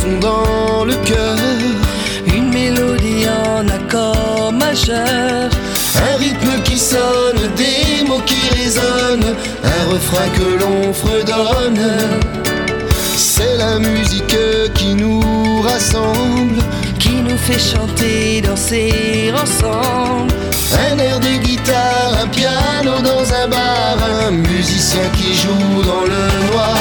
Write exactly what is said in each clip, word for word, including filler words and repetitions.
chanson dans le cœur, une mélodie en accord majeur, un rythme qui sonne, des mots qui résonnent, un refrain que l'on fredonne. C'est la musique qui nous rassemble, qui nous fait chanter, danser ensemble. Un air de guitare, un piano dans un bar, un musicien qui joue dans le noir.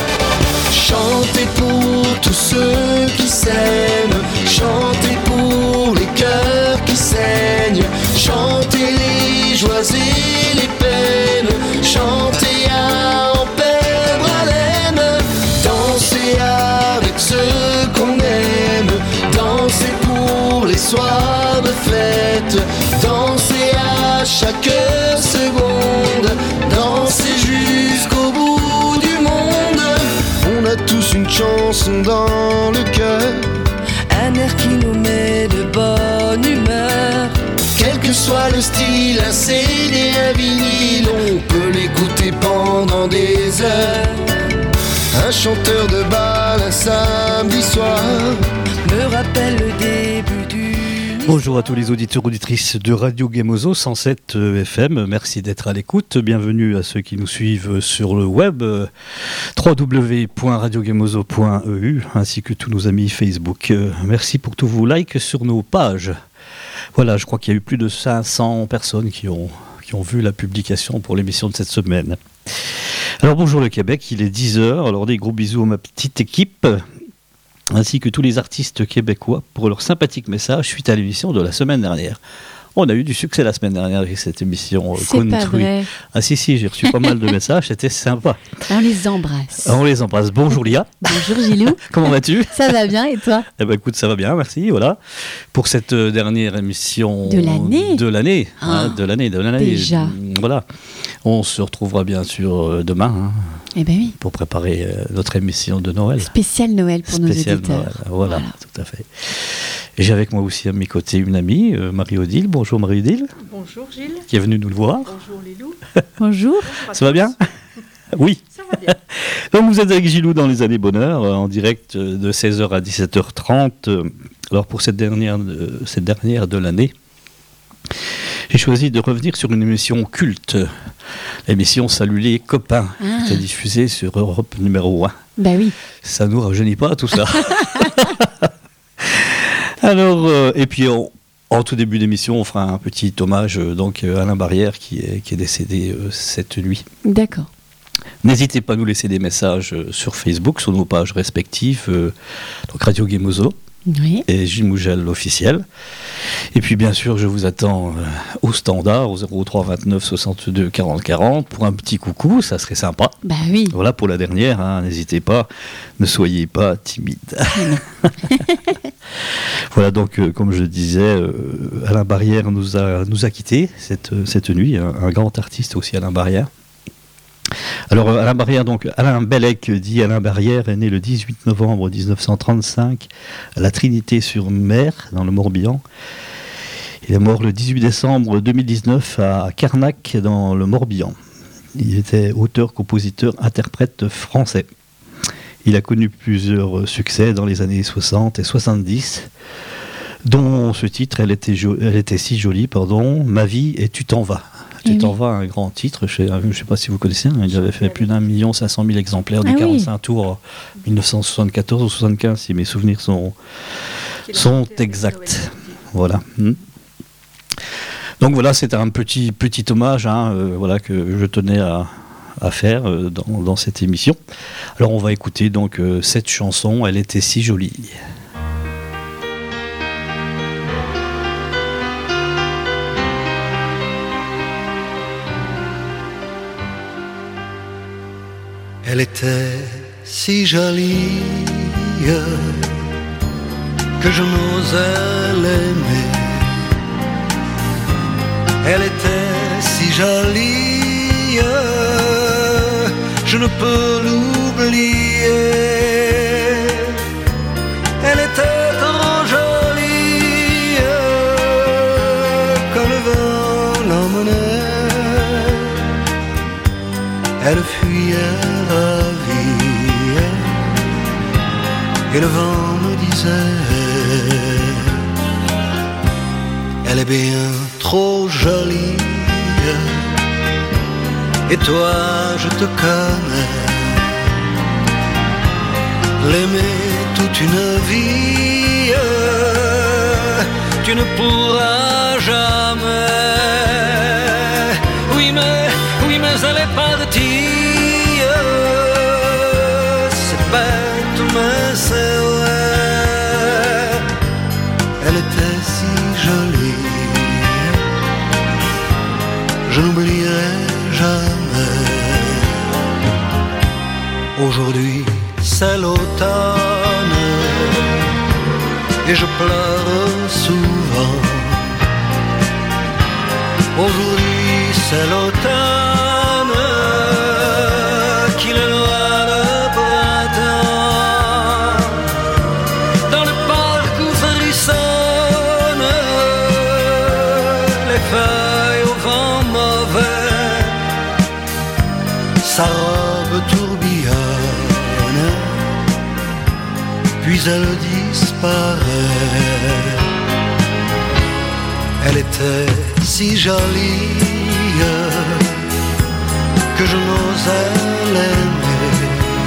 Chantez pour tous ceux qui s'aiment, chantez pour les cœurs qui saignent, chantez les joies et les peines, chantez à en perdre haleine, dansez avec ceux qu'on aime, dansez pour les soirs de fête, dansez à chaque seconde, dansez jusqu'au bout du monde. On a tous une chanson dans le cœur, un air qui nous met de bonne humeur. Quel que soit le style, un C D, un vinyle, on peut l'écouter pendant des heures. Un chanteur de bal un samedi soir me rappelle le début du... Bonjour à tous les auditeurs auditrices de Radio Gemozo cent sept F M, merci d'être à l'écoute, bienvenue à ceux qui nous suivent sur le web w w w point radio gemozo point e u ainsi que tous nos amis Facebook. Merci pour tous vos likes sur nos pages. Voilà, je crois qu'il y a eu plus de cinq cents personnes qui ont, qui ont vu la publication pour l'émission de cette semaine. Alors bonjour le Québec, il est dix heures, alors des gros bisous à ma petite équipe, ainsi que tous les artistes québécois pour leur sympathique message suite à l'émission de la semaine dernière. On a eu du succès la semaine dernière avec cette émission. C'est country. Pas vrai. Ah si, si, j'ai reçu pas mal de messages, c'était sympa. On les embrasse. On les embrasse. Bonjour Lia. Bonjour Gilou. Comment vas-tu ? Ça va bien et toi ? Eh ben écoute, ça va bien, merci. Voilà. Pour cette dernière émission de l'année. De l'année. Ah, hein, de l'année, de l'année. Déjà. Voilà. On se retrouvera bien sûr demain. Hein, eh ben oui. Pour préparer notre émission de Noël. Spécial Noël pour Spécial nos auditeurs. Noël. Voilà, voilà, tout à fait. Et j'ai avec moi aussi à mes côtés une amie, euh, Marie-Odile. Bonjour Marie-Odile. Bonjour Gilles. Qui est venue nous le voir. Bonjour Lilou. Bonjour. Ça va bien ? Oui. Ça va bien. Donc vous êtes avec Gilou dans les années bonheur, en direct de seize heures à dix-sept heures trente. Alors pour cette dernière, cette dernière de l'année, j'ai choisi de revenir sur une émission culte. L'émission Salut les copains, ah. qui est diffusée sur Europe numéro un. Bah oui. Ça nous rajeunit pas tout ça. Alors, euh, et puis on, en tout début d'émission, on fera un petit hommage euh, donc, à Alain Barrière qui est, qui est décédé euh, cette nuit. D'accord. N'hésitez pas à nous laisser des messages euh, sur Facebook, sur nos pages respectives, euh, donc Radio Gemozo oui. et Gilles Mougel officiel. Et puis bien sûr, je vous attends euh, au standard, au zéro trois vingt-neuf soixante-deux quarante quarante, pour un petit coucou, ça serait sympa. Bah oui. Voilà pour la dernière, hein, n'hésitez pas, ne soyez pas timide. Voilà donc, euh, comme je disais, euh, Alain Barrière nous a, nous a quittés cette, cette nuit, un, un grand artiste aussi, Alain Barrière. Alors Alain Barrière, donc Alain Bellec dit Alain Barrière est né le dix-huit novembre dix-neuf cent trente-cinq à la Trinité-sur-Mer, dans le Morbihan. Il est mort le dix-huit décembre deux mille dix-neuf à Carnac, dans le Morbihan. Il était auteur, compositeur, interprète français. Il a connu plusieurs succès dans les années soixante et soixante-dix, dont ce titre, Elle était, jo- elle était si jolie, pardon, Ma vie et Tu t'en vas. Tu t'en vas, un grand titre, je ne sais pas si vous connaissez, hein, il avait fait plus d'un million cinq cent mille exemplaires du ah quarante-cinq oui. tours en dix-neuf cent soixante-quatorze ou soixante-quinze, si mes souvenirs sont, sont exacts. Voilà. Hmm. Donc voilà, c'est un petit, petit hommage hein, euh, voilà, que je tenais à, à faire euh, dans, dans cette émission. Alors on va écouter donc euh, cette chanson, Elle était si jolie. Elle était si jolie que je n'osais l'aimer. Elle était si jolie, je ne peux l'oublier. Elle était trop jolie quand le vent l'emmenait. Elle fuyait ravie et le vent disais, elle est bien trop jolie. Et toi, je te connais, l'aimer toute une vie, tu ne pourras jamais. Oui, mais, oui, mais elle est partie. C'est bête, mais c'est vrai. Elle était si jolie, je n'oublierai jamais. Aujourd'hui c'est l'automne et je pleure souvent. Aujourd'hui c'est l'automne qu'il est loin le printemps. Dans le parc où frissonnent les feuilles au vent mauvais, sa robe tourbillonne, puis elle disparaît. Elle était si jolie que je n'osais l'aimer.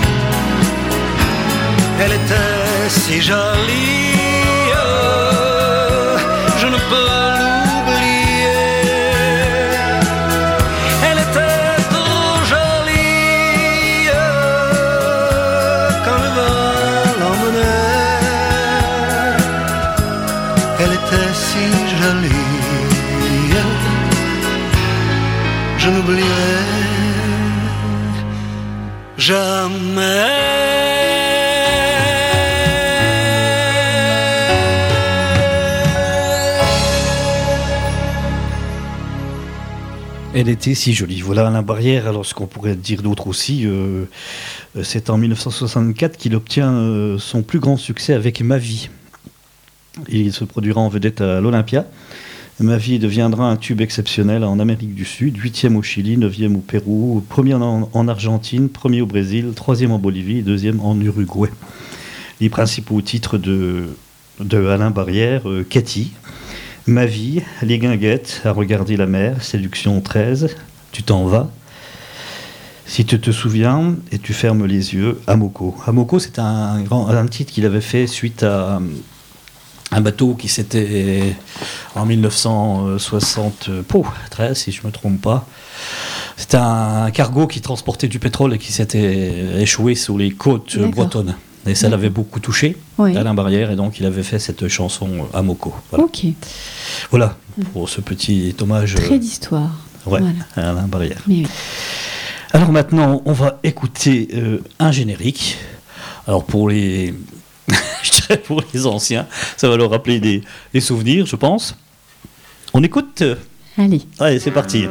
Elle était si jolie, je ne peux l'oublier. Elle était trop jolie quand le vent l'emmenait. Elle était si jolie, je n'oublierai jamais. Elle était si jolie. Voilà Alain Barrière. Alors ce qu'on pourrait dire d'autre aussi, euh, c'est en dix-neuf cent soixante-quatre qu'il obtient euh, son plus grand succès avec Ma vie. Il se produira en vedette à l'Olympia. Ma vie deviendra un tube exceptionnel en Amérique du Sud, huitième au Chili, neuvième au Pérou, premier en, en Argentine, premier au Brésil, troisième en Bolivie et deuxième en Uruguay. Les principaux titres de, de Alain Barrière, euh, Cathy, Ma vie, Les Guinguettes, À regarder la mer, Séduction treize, Tu t'en vas, Si tu te souviens et tu fermes les yeux, Amoko. Amoko, c'est un, grand, un titre qu'il avait fait suite à un bateau qui s'était, en dix-neuf cent soixante-treize, si je ne me trompe pas, c'était un cargo qui transportait du pétrole et qui s'était échoué sur les côtes D'accord. bretonnes. Et ça l'avait beaucoup touché, oui. Alain Barrière, et donc il avait fait cette chanson Amoko. Voilà. Ok. Voilà, pour ce petit hommage. Trait d'histoire. Ouais, voilà. À Alain Barrière. Mais oui. Alors maintenant, on va écouter euh, un générique. Alors pour les... je dirais pour les anciens, ça va leur rappeler des, des souvenirs, je pense. On écoute. Allez. Allez, c'est parti.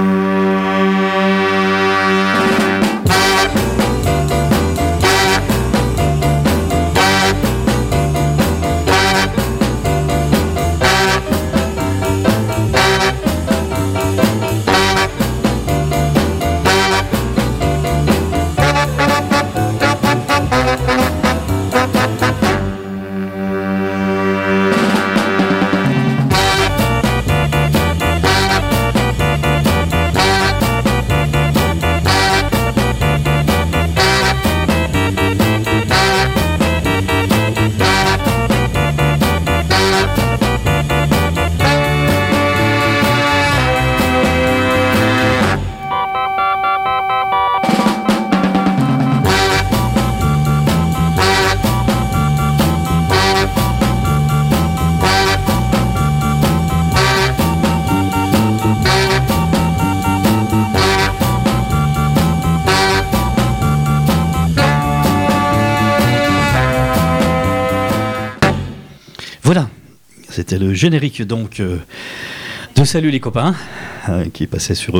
Voilà, c'était le générique donc euh, de Salut les copains, euh, qui passait sur Europe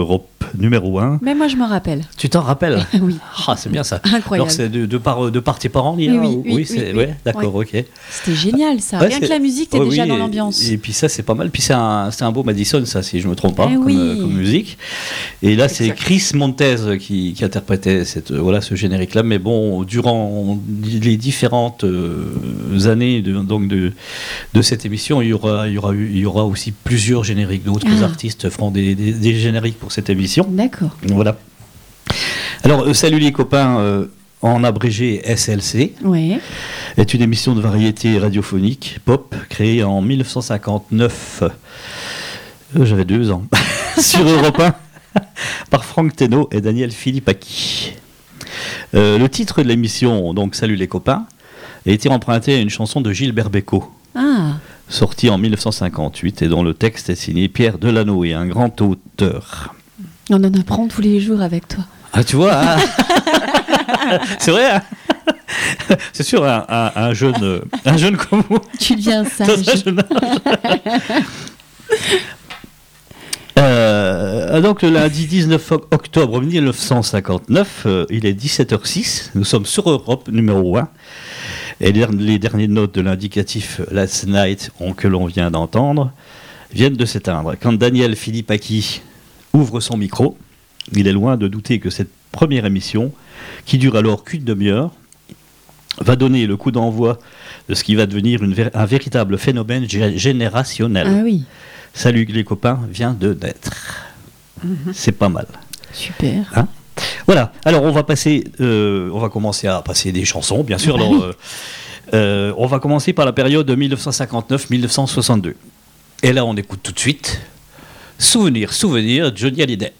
numéro un. Mais moi, je me rappelle. Tu t'en rappelles? Oui. Ah, c'est bien ça. Incroyable. Alors, c'est de, de, par, de par tes parents, Lia? Oui, oui, ou- oui, c'est, oui, ouais, oui. d'accord, Ouais. ok. C'était génial, ça. Ouais, Rien c'est- que la musique, t'es ouais, déjà oui, dans et- l'ambiance. Et, puis ça, c'est pas mal. Puis c'est un, c'est un beau Madison, ça, si je me trompe pas, Eh comme, oui. euh, comme musique. Et là, c'est Exact. Chris Montez qui, qui interprétait cette, euh, voilà, ce générique-là. Mais bon, durant les différentes euh, années de, donc de, de cette émission, il y aura, il y aura, eu- il y aura aussi plusieurs génériques. D'autres Ah. artistes feront des, des, des génériques pour cette émission. D'accord. Voilà. Alors, euh, salut les copains, euh, en abrégé S L C, Ouais. est une émission de variété radiophonique pop créée en mille neuf cent cinquante-neuf. Euh, J'avais deux ans. Sur Europe un, par Franck Teno et Daniel Philippaki. Euh, le titre de l'émission, donc Salut les copains, a été emprunté à une chanson de Gilbert Bécaud, Ah, sortie en mille neuf cent cinquante-huit et dont le texte est signé Pierre Delanoë, un grand auteur. on en apprend tous les jours avec toi. Ah, tu vois, hein. C'est vrai, hein. C'est sûr, un, un- un jeune, euh, un jeune comme vous, Tu deviens dans sage. un jeune âge. Euh, donc le lundi dix-neuf octobre mille neuf cent cinquante-neuf, euh, il est dix-sept heures six, nous sommes sur Europe numéro un, et les, les dernières notes de l'indicatif Last Night on- que l'on vient d'entendre viennent de s'éteindre. Quand Daniel Philippaki ouvre son micro, il est loin de douter que cette première émission, qui dure alors qu'une demi-heure, va donner le coup d'envoi de ce qui va devenir une vér- un véritable phénomène gé- générationnel. Ah oui, Salut les copains vient de naître. C'est pas mal. super. Hein. Voilà, alors on va passer, euh, on va commencer à passer des chansons, bien sûr. Ah Alors, oui. euh, euh, on va commencer par la période mille neuf cent cinquante-neuf mille neuf cent soixante-deux. Et là, on écoute tout de suite Souvenir, souvenir, Johnny Hallyday.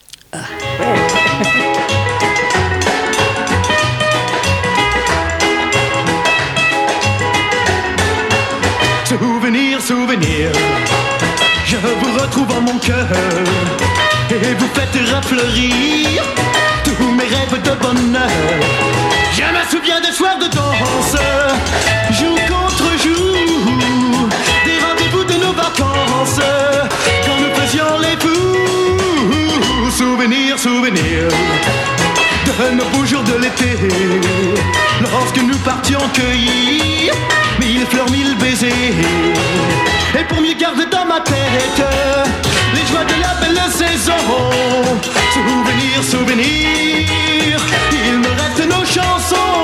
Souvenir, souvenir, je vous retrouve en mon cœur et vous faites refleurir tous mes rêves de bonheur. Je me souviens des soirs de danse, jour contre jour, des rendez-vous de nos vacances, quand nous faisions les fous. Souvenir, souvenir de nos beaux jours de l'été, lorsque nous partions cueillir mille fleurs, mille baisers. Et pour mieux garder dans ma tête les joies de la belle saison. Souvenir, souvenir, il me reste nos chansons.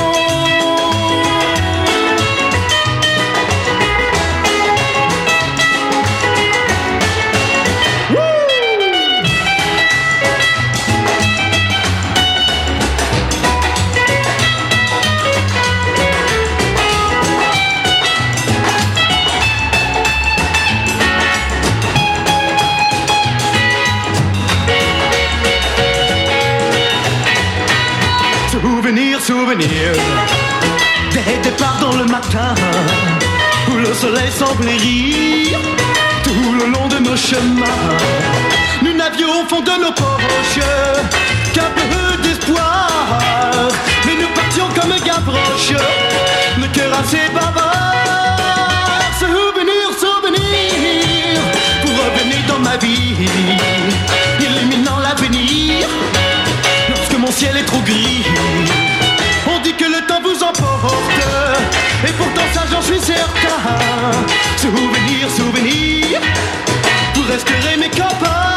Souvenir, souvenir des départs dans le matin où le soleil semblait rire tout le long de nos chemins. Nous n'avions au fond de nos poches qu'un peu d'espoir, mais nous partions comme un gavroche, le cœur assez bavard. Souvenir, souvenir, vous revenez dans ma vie, illuminant l'avenir. Lorsque mon ciel est trop gris, on dit que le temps vous emporte, et pourtant ça j'en suis certain. Souvenir, souvenir, vous resterez mes copains.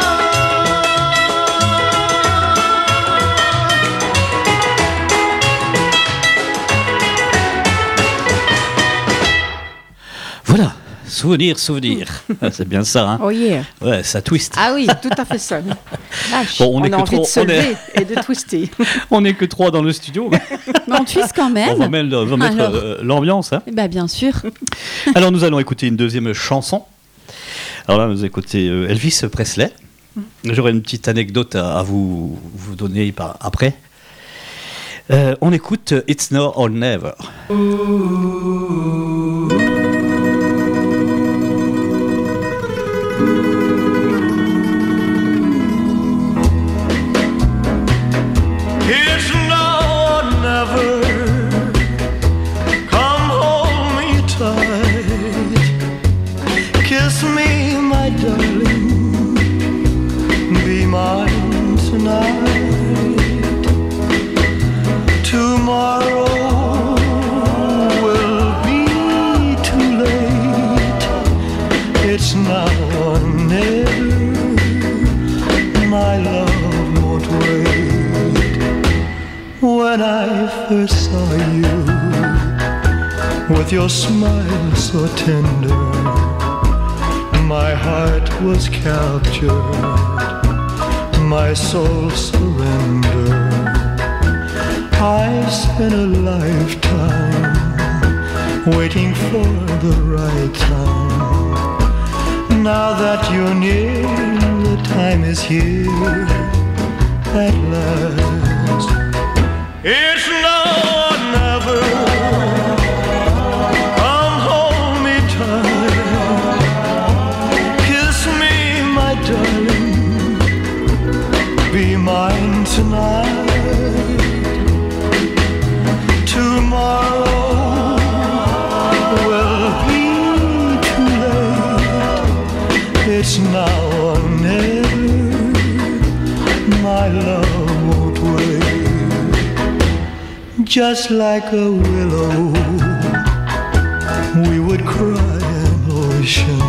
Voilà, souvenir, souvenir. Ah, c'est bien ça, hein. Oh yeah. Ouais, ça twist. Ah oui, tout à fait ça. Vache, Bon, on on, est a que envie trop- de se on est- lever et de twister. On n'est que trois dans le studio, mais Mais on twist quand même. on va mettre, on va mettre, Alors. euh, l'ambiance, hein. Eh ben, bien sûr. Alors nous allons écouter une deuxième chanson. Alors là, nous écoutez euh, Elvis Presley. J'aurai une petite anecdote à, à vous, vous donner par, après. Euh, on écoute It's Now or Never. It's now or never. Come hold me tight. Kiss me, my darling. Be mine tonight. Tomorrow will be too late. It's now or never. My love won't wait. When I first saw you, with your smile so tender, my heart was captured, my soul surrendered. I've spent a lifetime waiting for the right time. Now that you're near, the time is here at last. It's now or never. Come hold me tight. Kiss me, my darling. Be mine tonight. Tomorrow will be too late. It's now or never. My love won't wait. Just like a willow, we would cry an ocean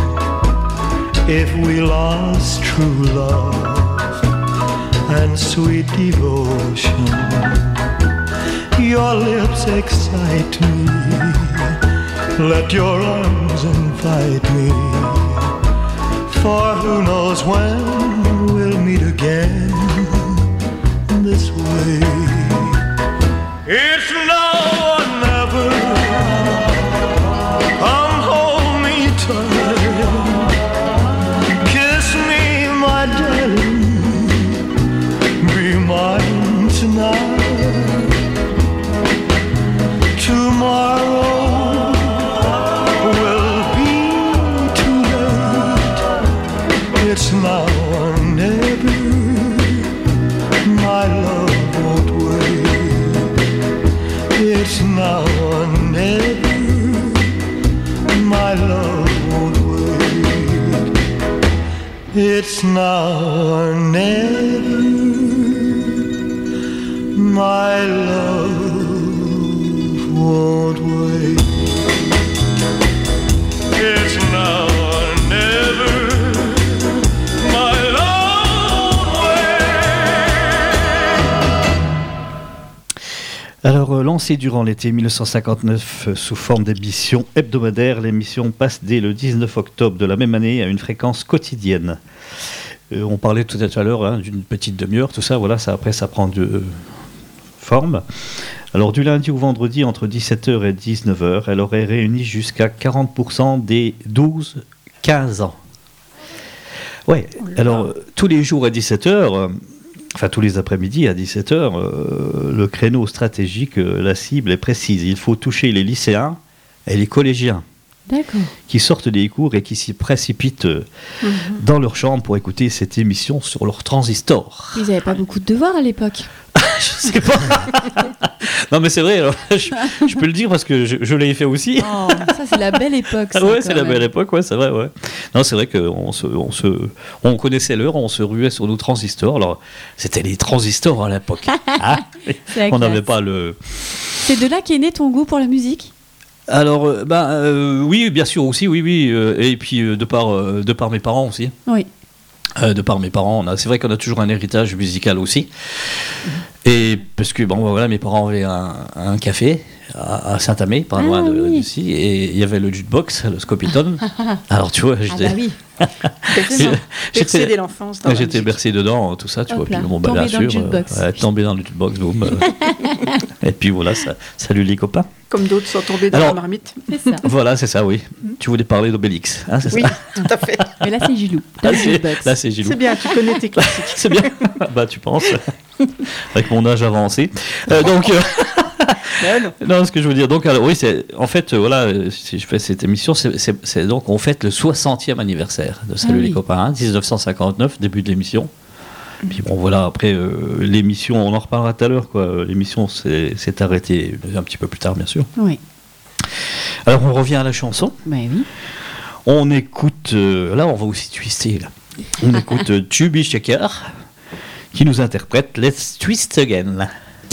if we lost true love and sweet devotion. Your lips excite me, let your arms invite me, for who knows when we'll meet again this way. It's now or never. Come hold me tight. Kiss me, my darling. Be mine tonight. Tomorrow will be too late. It's now or never. My love won't wait. It's now or never. My love won't wait. It's now or never. My love won't wait. It's now or never. My love won't wait. Alors, euh, lancée durant l'été mille neuf cent cinquante-neuf euh, sous forme d'émission hebdomadaire, l'émission passe dès le dix-neuf octobre de la même année à une fréquence quotidienne. Euh, on parlait tout à l'heure hein, d'une petite demi-heure, tout ça, voilà, ça, après ça prend de euh, forme. Alors, du lundi au vendredi, entre dix-sept heures et dix-neuf heures, elle aurait réuni jusqu'à quarante pour cent des douze quinze ans. Ouais, alors, euh, tous les jours à dix-sept heures, euh, enfin tous les après-midi à dix-sept heures, euh, le créneau stratégique, euh, la cible est précise. Il faut toucher les lycéens et les collégiens. D'accord. Qui sortent des cours et qui s'y précipitent euh, mmh. dans leur chambre pour écouter cette émission sur leur transistor. Ils n'avaient pas beaucoup de devoirs à l'époque. Je sais pas. Non mais c'est vrai, alors, je, je peux le dire parce que je, je l'ai fait aussi. Oh, ça c'est la belle époque. Ça, ouais, c'est la même. belle époque, ouais, c'est vrai, ouais. Non, c'est vrai qu'on se, on se, on connaissait l'heure, on se ruait sur nos transistors. Alors, c'était les transistors à l'époque. Hein on n'avait pas le. C'est de là qu'est né ton goût pour la musique ? Alors, euh, ben, euh, oui, bien sûr aussi, oui, oui. Euh, et puis, euh, de, par, euh, de par mes parents aussi. Oui. Euh, de par mes parents, on a, c'est vrai qu'on a toujours un héritage musical aussi. Mmh. Et parce que, bon, voilà, mes parents avaient un, un café à, à Saint-Amé, pas ah, loin de, oui. d'ici, et il y avait le jukebox, le Scopitone. Alors, tu vois, j'étais... Ah bah oui. Bercé dès l'enfance. Dans j'étais bercé dedans, tout ça, tu Hop vois. Là. Puis, bon, bah, tombé bien dans sûr, le jukebox. Euh, tombé dans le jukebox, boum. euh, et puis voilà, ça, salut les copains. Comme d'autres sont tombés dans Alors, la marmite. C'est ça. Voilà, c'est ça, oui. Mmh. Tu voulais parler d'Obélix, hein, c'est oui, ça ? Oui, tout à fait. Mais là, c'est Gilou. Là, c'est, là, c'est Gilou. C'est bien, tu connais tes classiques. C'est bien. Bah, tu penses. Avec mon âge avancé. Euh, donc... Euh, non. non, ce que je veux dire, donc, alors, oui, c'est, en fait, euh, voilà, si je fais cette émission, c'est, c'est, c'est donc, on fête le soixantième anniversaire de Salut ah, les oui. copains, hein, dix-neuf cent cinquante-neuf, début de l'émission. Puis bon, voilà, après, euh, l'émission, on en reparlera tout à l'heure, quoi. L'émission s'est, s'est arrêtée un petit peu plus tard, bien sûr. Oui. Alors, on revient à la chanson. Ben oui. On écoute, euh, là, on va aussi twister, là. On écoute euh, Chubby Checker, qui nous interprète Let's Twist Again.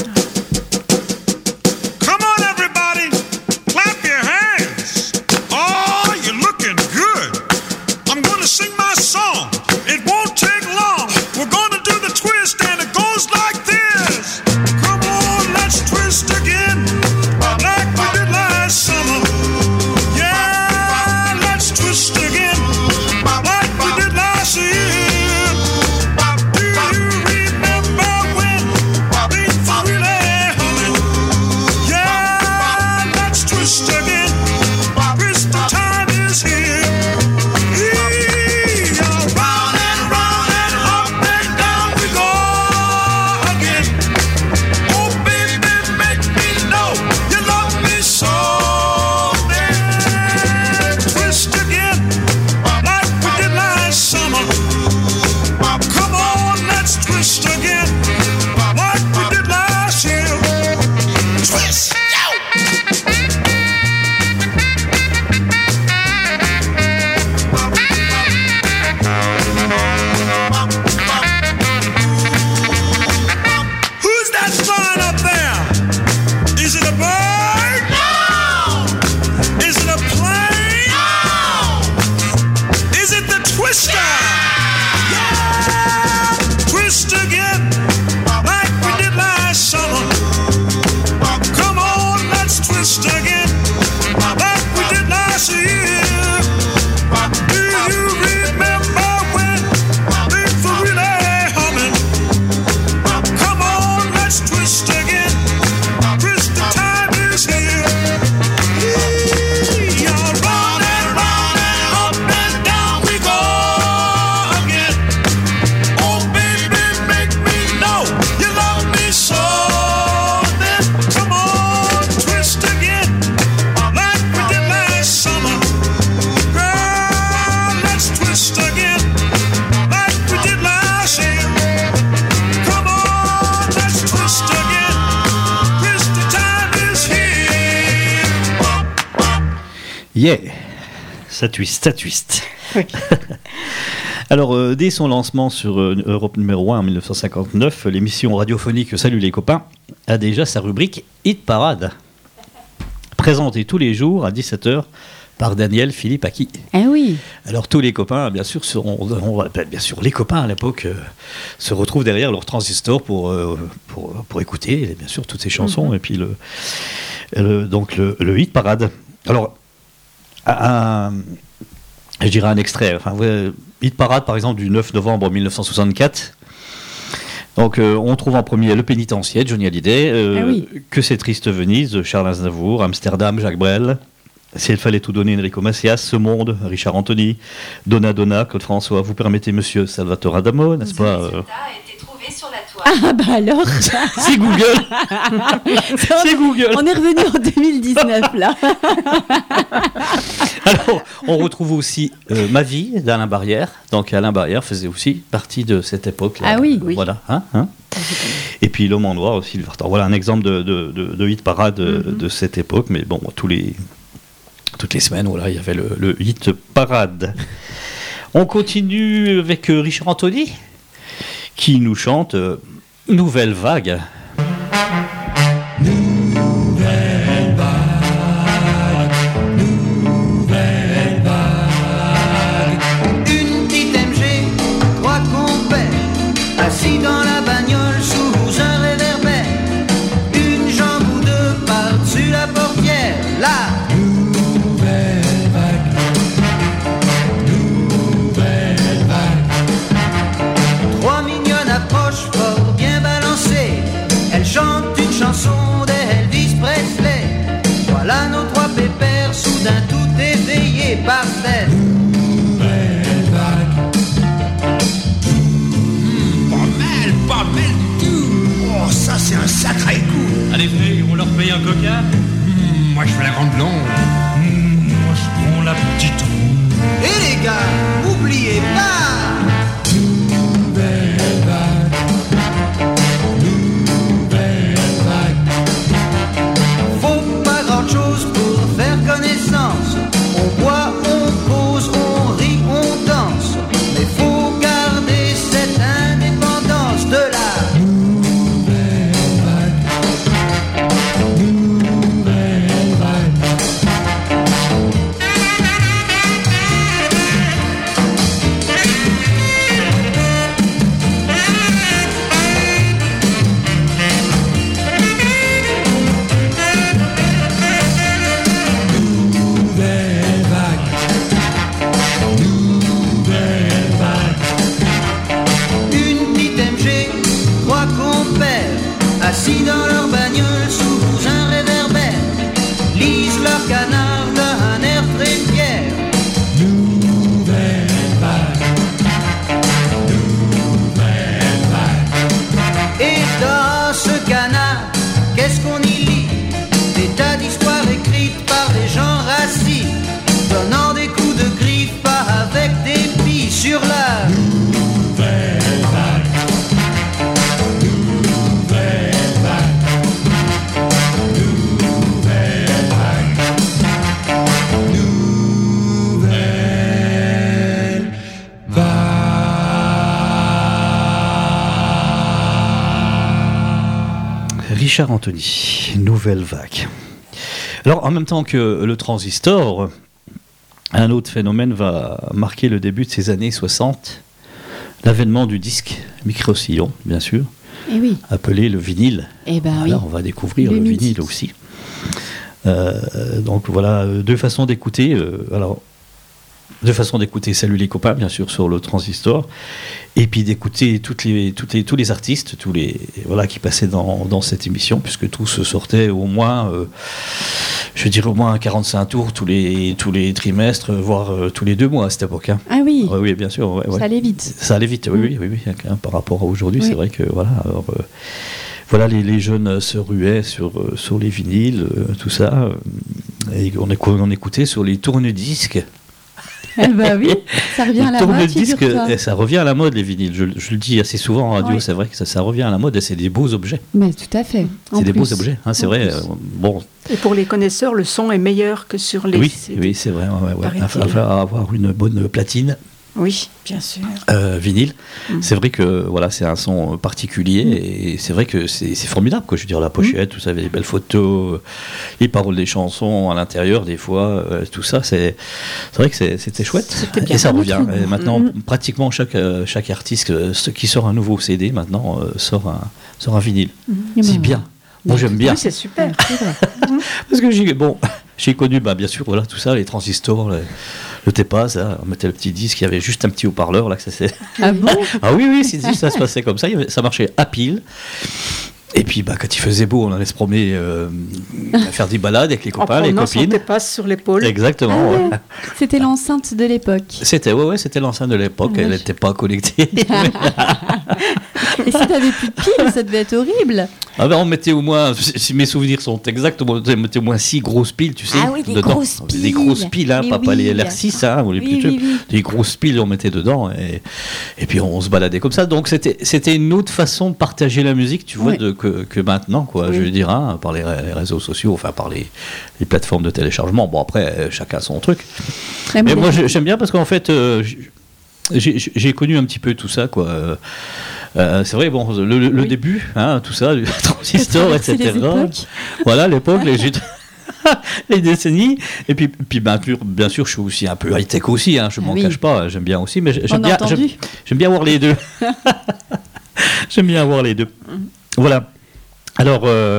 Yeah, ça twist, ça twist. Oui. Alors, euh, dès son lancement sur euh, Europe numéro un en dix-neuf cent cinquante-neuf, l'émission radiophonique Salut les copains a déjà sa rubrique Hit Parade, présentée tous les jours à dix-sept heures par Daniel Philippe Aki. Eh oui. Alors tous les copains, bien sûr, seront, on rappelle, bien sûr, les copains à l'époque euh, se retrouvent derrière leur transistor pour, euh, pour, pour écouter, bien sûr, toutes ces chansons, mm-hmm. et puis le, le, donc le, le Hit Parade. Alors, un, je dirais un extrait, enfin, ouais, Hit Parade par exemple du neuf novembre mille neuf cent soixante-quatre. Donc euh, on trouve en premier Le Pénitencier de Johnny Hallyday, euh, ah oui. Que c'est triste Venise de Charles Aznavour, Amsterdam Jacques Brel, S'il fallait tout donner Enrico Macias, Ce Monde Richard Anthony, Donna Donna Claude François, Vous permettez Monsieur Salvatore Adamo, n'est-ce pas euh... sur la toile. Ah bah alors c'est Google. C'est Google. On est revenu en deux mille dix-neuf là. Alors, on retrouve aussi euh, Ma vie d'Alain Barrière. Donc Alain Barrière faisait aussi partie de cette époque-là. Ah oui, oui. Voilà. Hein, hein. Et puis L'Homme en Noir aussi. Voilà un exemple de, de, de, de hit parade de, mm-hmm. de cette époque. Mais bon, tous les, toutes les semaines, voilà, il y avait le, le hit parade. On continue avec euh, Richard Anthony, qui nous chante euh, Nouvelle Vague. Nouvelle vague, nouvelle vague. Une petite M G, trois compères, assis dans la bagnole sous un réverbère. Une jambe ou deux par-dessus la portière, là. Nouvelle vague, nouvelle vague. Trois mignonnes approchent fort bien balancées. Elles chantent une chanson d'Elvis Presley. Voilà nos trois pépères, soudain tout éveillés par cette nouvelle vague. Mmh, pas mal, pas mal du tout. Oh, ça c'est un sacré coup. Allez, frère, on leur paye un coca. Mmh, moi je fais la grande blonde. Mmh, moi je prends la petite ronde. Et les gars, oubliez pas. Nouvelle vague, nouvelle vague. Faut pas grand chose pour faire connaissance. On boit, on cause, on rit, on danse. Mais faut garder cette indépendance de Richard Anthony, Nouvelle Vague. Alors, en même temps que le transistor, un autre phénomène va marquer le début de ces années soixante, l'avènement du disque micro-sillon, bien sûr, Et oui. appelé le vinyle. Eh ben Voilà, oui. on va découvrir Le le, mythique. vinyle aussi. Euh, donc voilà, deux façons d'écouter. Euh, alors, deux façons d'écouter Salut les copains, bien sûr, sur le transistor, et puis d'écouter toutes les, toutes les, tous les artistes, tous les voilà qui passaient dans, dans cette émission, puisque tous sortaient au moins, euh, je dirais au moins quarante-cinq tours tous les tous les trimestres, voire euh, tous les deux mois à cette époque. Hein. Ah oui, Ouais, oui, bien sûr. Ouais, ouais. ça allait vite. Ça allait vite, oui, oui, oui, oui, hein, par rapport à aujourd'hui, Oui. c'est vrai que voilà. Alors, euh, voilà, les, les jeunes se ruaient sur, euh, sur les vinyles, euh, tout ça, euh, et on, écou- on écoutait sur les tourne-disques. Eh ben oui, ça revient à la mode, Tourne-disques, figure-toi. et ça revient à la mode, les vinyles. Je, je le dis assez souvent en radio, Oui. c'est vrai que ça, ça revient à la mode et c'est des beaux objets. Mais tout à fait. En C'est des plus. beaux objets, hein, c'est En vrai. plus. euh, bon, Et pour les connaisseurs, le son est meilleur que sur les oui, C D. oui, c'est vrai. Ouais, ouais. Il Paraît-il. va avoir une bonne platine Oui, bien sûr. euh, vinyle. Mm. C'est vrai que voilà, c'est un son particulier et c'est vrai que c'est c'est formidable. Quoi. Je veux dire, la pochette, tout ça, avec les belles photos, les paroles des chansons à l'intérieur, des fois, euh, tout ça, c'est c'est vrai que c'est- c'était chouette. C'était bien. Et ça Un revient. autre Et goût. maintenant, Mm. pratiquement chaque, euh, chaque artiste euh, ce qui sort un nouveau C D, maintenant, euh, sort, un, sort un vinyle. Eh C'est ben, bien. Moi, j'aime bien. Oui, c'est super. c'est vrai. Parce que j'ai bon, j'ai connu, bah, bien sûr, voilà, tout ça, les transistors, les- le T-Pass, hein, on mettait le petit disque, il y avait juste un petit haut-parleur, là, que ça c'est. Ah bon? Ah oui, oui, si, si, ça se passait comme ça, il y avait- ça marchait à pile. Et puis, bah, quand il faisait beau, on allait se promener, euh, à faire des balades avec les En copains, les prenant son copines. passe sur l'épaule. Exactement. Ah ouais. ouais. C'était l'enceinte de l'époque. C'était, ouais, ouais, c'était l'enceinte de l'époque, Ah, elle ouais. n'était pas connectée. Et si t'avais plus de piles, ça devait être horrible. Ah ben, on mettait au moins, si mes souvenirs sont exacts, on mettait au moins six grosses piles, tu sais. Ah oui, des dedans. grosses Des piles. grosses piles, hein, Mais pas, pas oui. les L R six, hein, ou les Oui, petits trucs. oui, oui. Des grosses piles, on mettait dedans, et, et puis on se baladait comme ça. Donc c'était, c'était une autre façon de partager la musique, tu vois, Oui. de, que, que maintenant, quoi, Oui. je veux dire, hein, par les, les réseaux sociaux, enfin par les, les plateformes de téléchargement. Bon, après, euh, chacun son truc. La Mais moi, moderne- j'ai- j'aime bien parce qu'en fait, euh, j'ai, j'ai- j'ai connu un petit peu tout ça, quoi. Euh, euh, c'est vrai, bon, le, le- le Oui. début, hein, tout ça, le transistor, traverser et cetera. les époques. Voilà, l'époque, les, jeux- les décennies. Et puis, puis bien, sûr, bien sûr, je suis aussi un peu high-tech aussi, hein, je Ah m'en oui. cache pas, j'aime bien aussi, mais j'ai- On j'aime a bien, entendu. j'aime, j'aime bien voir les deux. J'aime bien voir les deux. Voilà. Alors, euh,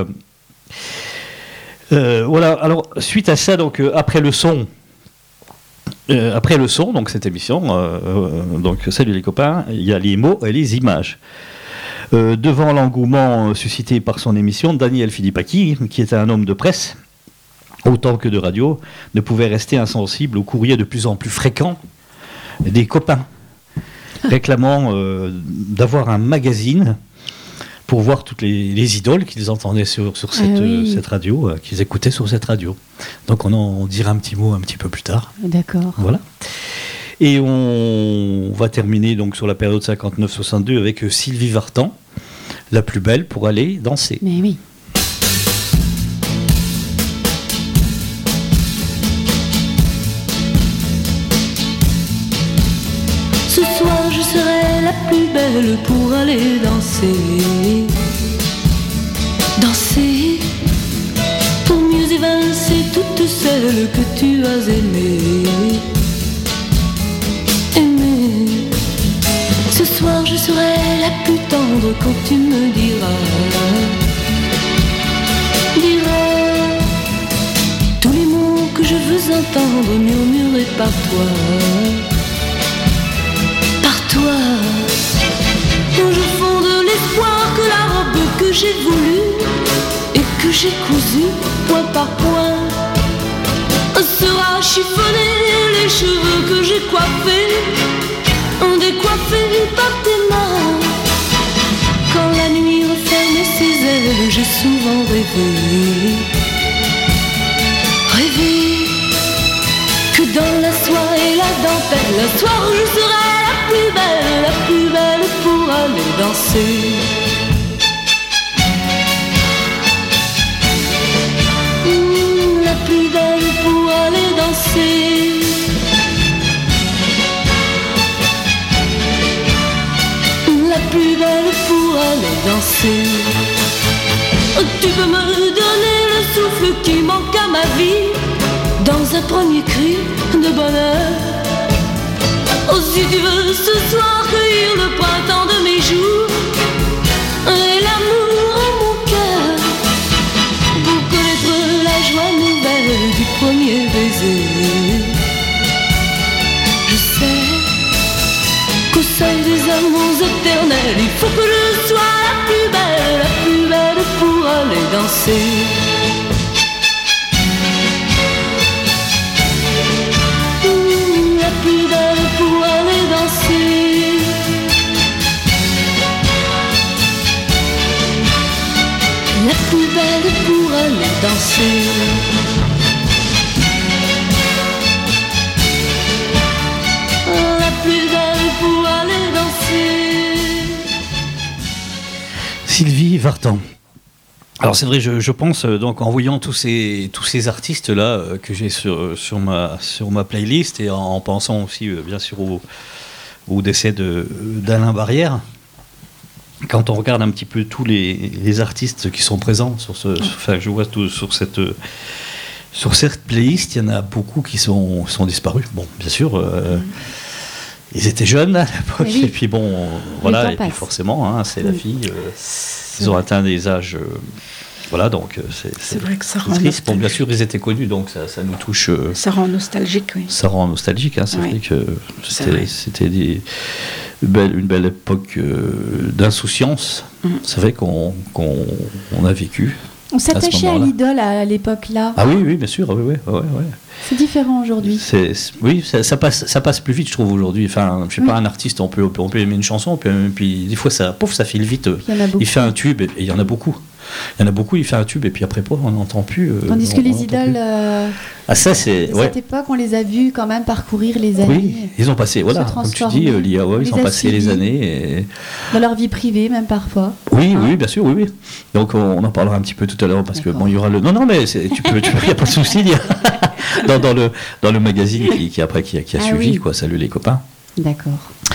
euh, voilà. Alors, suite à ça, donc, euh, après le son, euh, après le son, donc cette émission, euh, euh, donc salut les copains, il y a les mots et les images. Euh, devant l'engouement suscité par son émission, Daniel Philippaki, qui était un homme de presse, autant que de radio, ne pouvait rester insensible au courrier de plus en plus fréquent des copains, réclamant euh, d'avoir un magazine pour voir toutes les, les idoles qu'ils entendaient sur, sur cette, Ah oui. euh, cette radio, euh, qu'ils écoutaient sur cette radio. Donc on en dira un petit mot un petit peu plus tard. D'accord. Voilà. Et on va terminer donc sur la période cinquante-neuf soixante-deux avec euh, Sylvie Vartan, la plus belle pour aller danser. Mais oui. Ce soir je serai la plus belle pour aller danser. Danser pour mieux évincer toutes celles que tu as aimées. Aimées. Ce soir je serai la plus tendre quand tu me diras. Diras tous les mots que je veux entendre murmurés par toi. Toi, je fonde l'espoir que la robe que j'ai voulue et que j'ai cousue point par point sera chiffonnée, les cheveux que j'ai coiffés décoiffés par tes mains. Quand la nuit referme ses ailes, j'ai souvent rêvé, rêvé que dans la soie et la dentelle, un soir je serai la plus belle, la plus belle pour aller danser. Mmh, la plus belle pour aller danser. La plus belle pour aller danser. Tu peux me donner le souffle qui manque à ma vie dans un premier cri de bonheur. Oh, si tu veux ce soir cueillir le printemps de mes jours et l'amour en mon cœur, pour connaître la joie nouvelle du premier baiser. Je sais qu'au seuil des amours éternels, il faut que je sois la plus belle, la plus belle pour aller danser. Mmh, la plus belle pour aller danser. La plus belle pour aller danser. La plus belle pour aller danser. Sylvie Vartan. Alors c'est vrai, je, je pense euh, donc en voyant tous ces tous ces artistes là euh, que j'ai sur sur ma sur ma playlist et en, en pensant aussi euh, bien sûr au, au décès de d'Alain Barrière. Quand on regarde un petit peu tous les, les artistes qui sont présents sur ce, sur, enfin je vois tout, sur cette sur cette playlist, il y en a beaucoup qui sont sont disparus. Bon, bien sûr. Euh, Ils étaient jeunes à l'époque, Oui. et puis bon, euh, voilà, temps et puis passe. forcément, hein, c'est la Oui. fille, euh, ils ont atteint des âges, euh, voilà, donc euh, c'est, C'est vrai que ça c'est rend triste. Bon, bien nostalgique. sûr, ils étaient connus, donc ça, ça nous touche, euh, Ça rend nostalgique, oui. ça rend nostalgique, hein, c'est Oui. vrai que C'est c'était, vrai. c'était des- une, belle, une belle époque euh, d'insouciance, Mm. c'est vrai qu'on, qu'on on a vécu. On s'attachait à, moment-là. l'idole à l'époque là. Ah oui, oui, bien sûr, oui, oui, ouais, ouais. C'est différent aujourd'hui. C'est, c'est- oui, ça, ça passe, ça passe plus vite, je trouve, aujourd'hui. Enfin, je sais Oui. pas, un artiste, on peut, on peut, on peut aimer une chanson, puis, puis des fois, ça, pouf, ça file vite. Il y en a beaucoup. Il fait un tube, et et il y en a beaucoup. Il y en a beaucoup, il fait un tube, et puis après, pouf, on n'entend plus. euh, Tandis que on- on les n'entend idoles, plus. euh, Ah, ça, c'est. à Ouais. cette époque, on les a vus quand même parcourir les années Oui, ils ont passé, voilà, comme tu transformer. dis, euh, l'I A, ouais, On ils ont les a passé les suivis. années. Et... dans leur vie privée même parfois. Oui, Hein oui, bien sûr, oui, oui. Donc on, on en parlera un petit peu tout à l'heure parce que D'accord. bon, il y aura le. Non, non, mais c'est- tu peux, tu peux, il y a pas de souci. il y a- dans, dans le dans le magazine qui, qui après qui a, qui a Ah suivi, oui. quoi. Salut les copains. D'accord.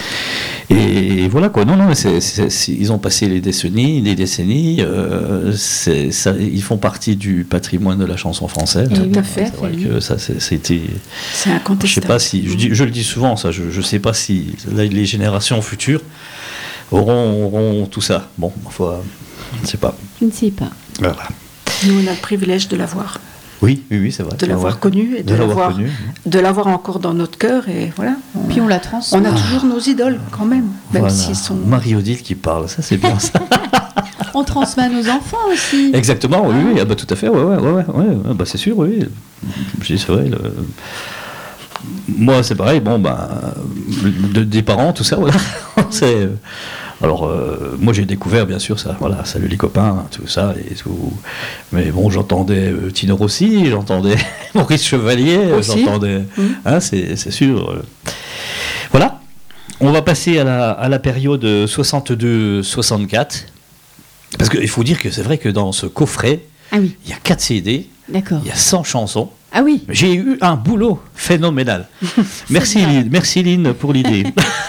Et voilà quoi. Non, non, mais c'est, c'est- c'est- ils ont passé les décennies, les décennies. euh, c'est, ça, ils font partie du patrimoine de la chanson française. Et oui, Tout à fait. C'est vrai que ça, c'est- c'était. C'est Je sais incontestable. pas si, je, dis- je le dis souvent, ça. Je, je sais pas si là, les générations futures auront, auront tout ça. Bon, enfin, je ne sais pas. Je ne sais pas. Voilà. Nous, on a le privilège de l'avoir, Oui, oui, oui, c'est vrai. de l'avoir Ouais. connu et De de l'avoir l'avoir, connu. de l'avoir encore dans notre cœur. Et voilà. On, Puis on la transmet. on a toujours nos idoles quand même, même Voilà. s'ils sont. Marie-Odile qui parle, ça c'est bien ça. On transmet à nos enfants aussi. Exactement, oui, oui, ah bah, tout à fait, ouais, ouais, ouais, ouais, ouais, ouais, bah, c'est sûr, oui. Je dis, c'est vrai. le- Moi, c'est pareil, bon, bah, de- des parents, tout ça, voilà. c'est, euh, alors, euh, moi, j'ai découvert, bien sûr, ça, voilà, salut les copains, tout ça, et tout. Mais bon, j'entendais euh, Tino Rossi, j'entendais Maurice Chevalier, Aussi. j'entendais. Mm. Hein, c'est, c'est sûr. euh. Voilà. On va passer à la, à la période soixante-deux soixante-quatre. Parce qu'il faut dire que c'est vrai que dans ce coffret, Ah oui, il y a quatre C D, d'accord. il y a cent chansons. Ah oui. J'ai eu un boulot phénoménal. Merci bien. Lynn, merci Lynn pour l'idée.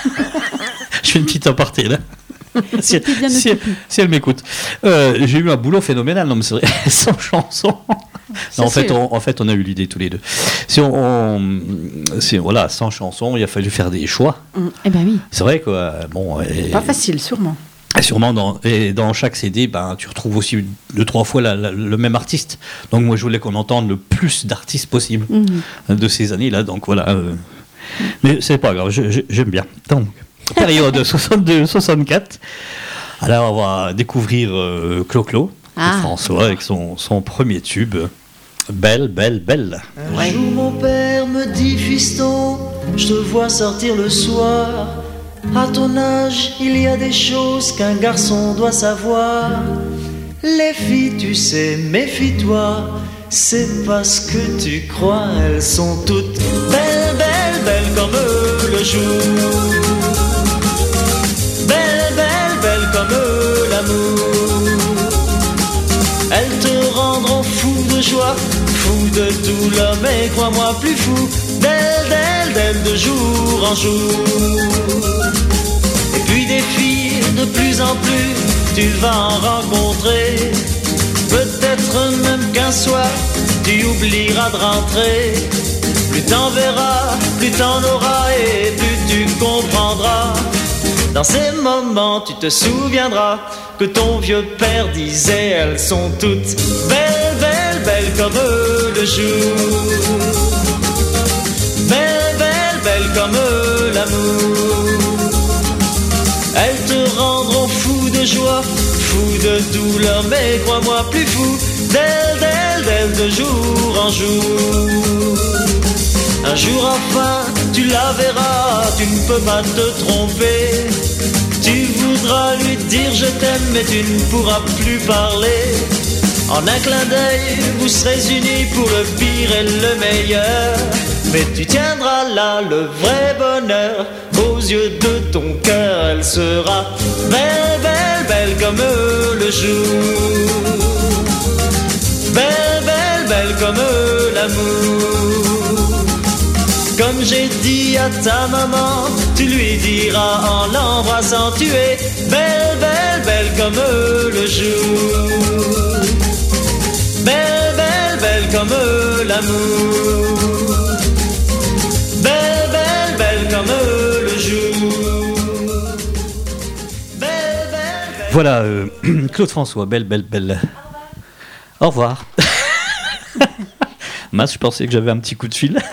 Je fais une petite aparté là. Si elle, C'était bien si elle- occupé. si elle m'écoute. Euh, j'ai eu un boulot phénoménal, non mais c'est vrai, cent chansons. Non, en, fait, sûr. on, en fait, on a eu l'idée tous les deux. Si on, on- si, voilà, cent chansons, il a fallu faire des choix. Eh ben oui. C'est vrai quoi. Bon, et- Pas facile, sûrement. et sûrement, dans, et dans chaque C D, ben, tu retrouves aussi deux, trois fois la- la- le même artiste. Donc moi, je voulais qu'on entende le plus d'artistes possible Mhm. de ces années-là. Donc voilà. euh. Mais c'est pas grave, je- je- j'aime bien. Donc, période soixante-deux soixante-quatre. Alors, on va découvrir euh, Clo-Clo, Ah. de François, avec son, son premier tube. Belle, belle, belle. Un jour mon père me dit fiston, je te vois sortir le soir. À ton âge, il y a des choses qu'un garçon doit savoir. Les filles, tu sais, méfie-toi. C'est parce que tu crois, elles sont toutes belles, belles, belles comme le jour. Belles, belles, belles comme l'amour. Elles te rendront fou de joie, fou de douleur, mais crois-moi plus fou. D'elles, d'elles, d'elles de jour en jour. Et puis des filles de plus en plus, tu vas en rencontrer. Peut-être même qu'un soir tu oublieras de rentrer. Plus t'en verras, plus t'en auras et plus tu comprendras. Dans ces moments tu te souviendras que ton vieux père disait elles sont toutes belles, belles, belles comme le jour. Belles, belles, belles comme l'amour. Elles te rendront fou de joie, fou de douleur, mais crois-moi plus fou d'elle, d'elle, d'elle de jour en jour. Un jour enfin tu la verras, tu ne peux pas te tromper. Tu voudras lui dire je t'aime mais tu ne pourras plus parler. En un clin d'œil vous serez unis pour le pire et le meilleur. Mais tu tiendras là le vrai bonheur. Aux yeux de ton cœur elle sera belle, belle, belle comme le jour. Belle, belle, belle comme l'amour. Comme j'ai dit à ta maman, tu lui diras en l'embrassant, tu es belle, belle, belle comme le jour. Belle, belle, belle comme l'amour. Belle, belle, belle comme le jour. Belle, belle, belle. Voilà, euh, Claude François, belle, belle, belle. Au revoir. Mince, je pensais que j'avais un petit coup de fil.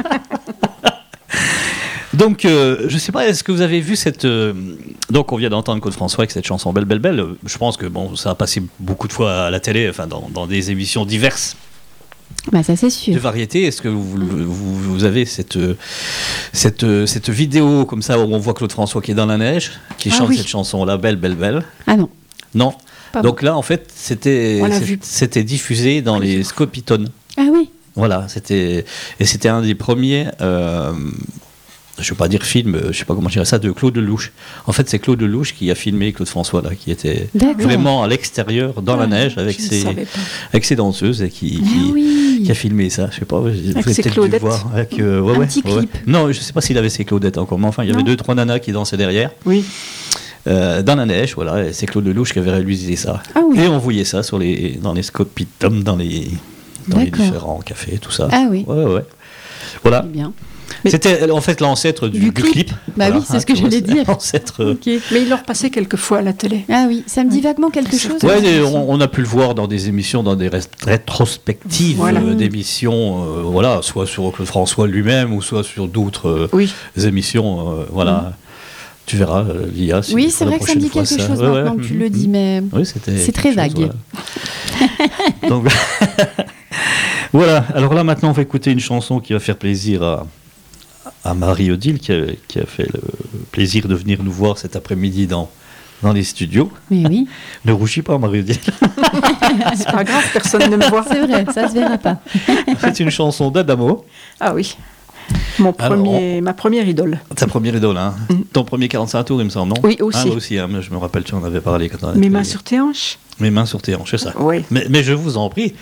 Donc, euh, je sais pas, est-ce que vous avez vu cette... Euh, donc, on vient d'entendre Claude François avec cette chanson Belle, Belle, Belle. Je pense que bon, ça a passé beaucoup de fois à la télé, enfin, dans, dans des émissions diverses Bah ça c'est sûr. de variété. Est-ce que vous, vous, vous avez cette, cette, cette vidéo comme ça où on voit Claude François qui est dans la neige, qui Ah chante oui. cette chanson-là, Belle, Belle, Belle? Ah non. Non. Pas Donc là, en fait, c'était, On l'a c'est- vu. c'était diffusé dans les Scopitones. Ah oui. Voilà, c'était et c'était un des premiers, euh, je ne veux pas dire film, je ne sais pas comment dire ça, de Claude Lelouch. En fait, c'est Claude Lelouch qui a filmé Claude François là, qui était D'accord. vraiment à l'extérieur, dans la Ah, neige, avec je ne ses savais pas. avec ses danseuses et qui, Ah qui, oui. qui a filmé ça. Je sais pas, vous avez Avec peut-être ses dû Claudettes. voir. Avec, euh, ouais, Un ouais, petit ouais. clip. Non, je ne sais pas s'il avait ses Claudettes encore, mais enfin, il y avait Non. deux trois nanas qui dansaient derrière. Oui. Euh, dans la neige, voilà, et c'est Claude Lelouch qui avait réalisé ça. Ah oui. Et on voyait ça sur les, dans les Scopitones, dans les, dans les D'accord. différents cafés, tout ça. Ah oui. Ouais, ouais. Voilà. C'est bien. Mais- C'était en fait l'ancêtre du, Du du clip. clip. Bah oui, c'est ce que tu vois, j'allais c'est dire. L'ancêtre. euh, Ok. Mais il leur passait quelquefois à la télé. Ah oui, ça me dit vaguement quelque chose. Ouais, et on, on a pu le voir dans des émissions, dans des rest- rétrospectives Voilà. euh, d'émissions, euh, voilà, soit sur Claude François lui-même ou soit sur d'autres euh, Oui. émissions, euh, voilà. Tu verras, euh, Lia. si- Oui, pour c'est la vrai que ça me dit prochaine quelque fois, chose ça. Ouais, maintenant ouais. que tu le Mhm. dis, mais Oui, c'était c'est quelque très chose, vague. Voilà. Donc, voilà. Alors là, maintenant, on va écouter une chanson qui va faire plaisir à, à Marie-Odile, qui a, qui a fait le plaisir de venir nous voir cet après-midi dans, dans les studios. Mais oui, Ne rougis pas, Marie-Odile. C'est pas grave, personne ne me voit. c'est vrai, ça se verra pas. C'est une chanson d'Adamo, Ah oui. Mon Alors, premier, ma première idole. ta première idole. Hein. Mm. Ton premier quarante-cinq tours, il me semble, non? Oui, aussi. Ah, moi aussi, hein, mais je me rappelle, tu en avais parlé quand on avait Mes fait- mains sur tes hanches. Mes mains sur tes hanches, c'est ça. Oui. Mais, mais je vous en prie.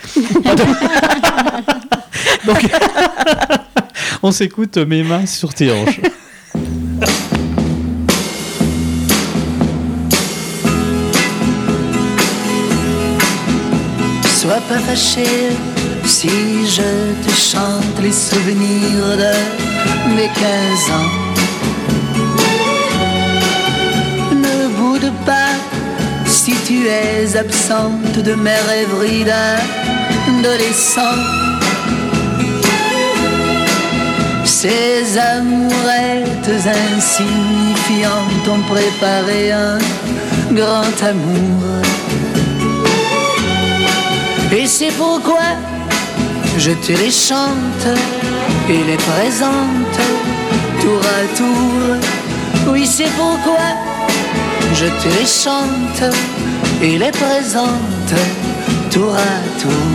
Donc, on s'écoute Mes mains sur tes hanches. Sois pas fâché si je te chante les souvenirs de mes quinze ans. Ne boude pas si tu es absente de mes rêveries d'adolescent. Ces amourettes insignifiantes ont préparé un grand amour. Et c'est pourquoi je te les chante et les présente tour à tour. Oui, c'est pourquoi je te les chante et les présente tour à tour.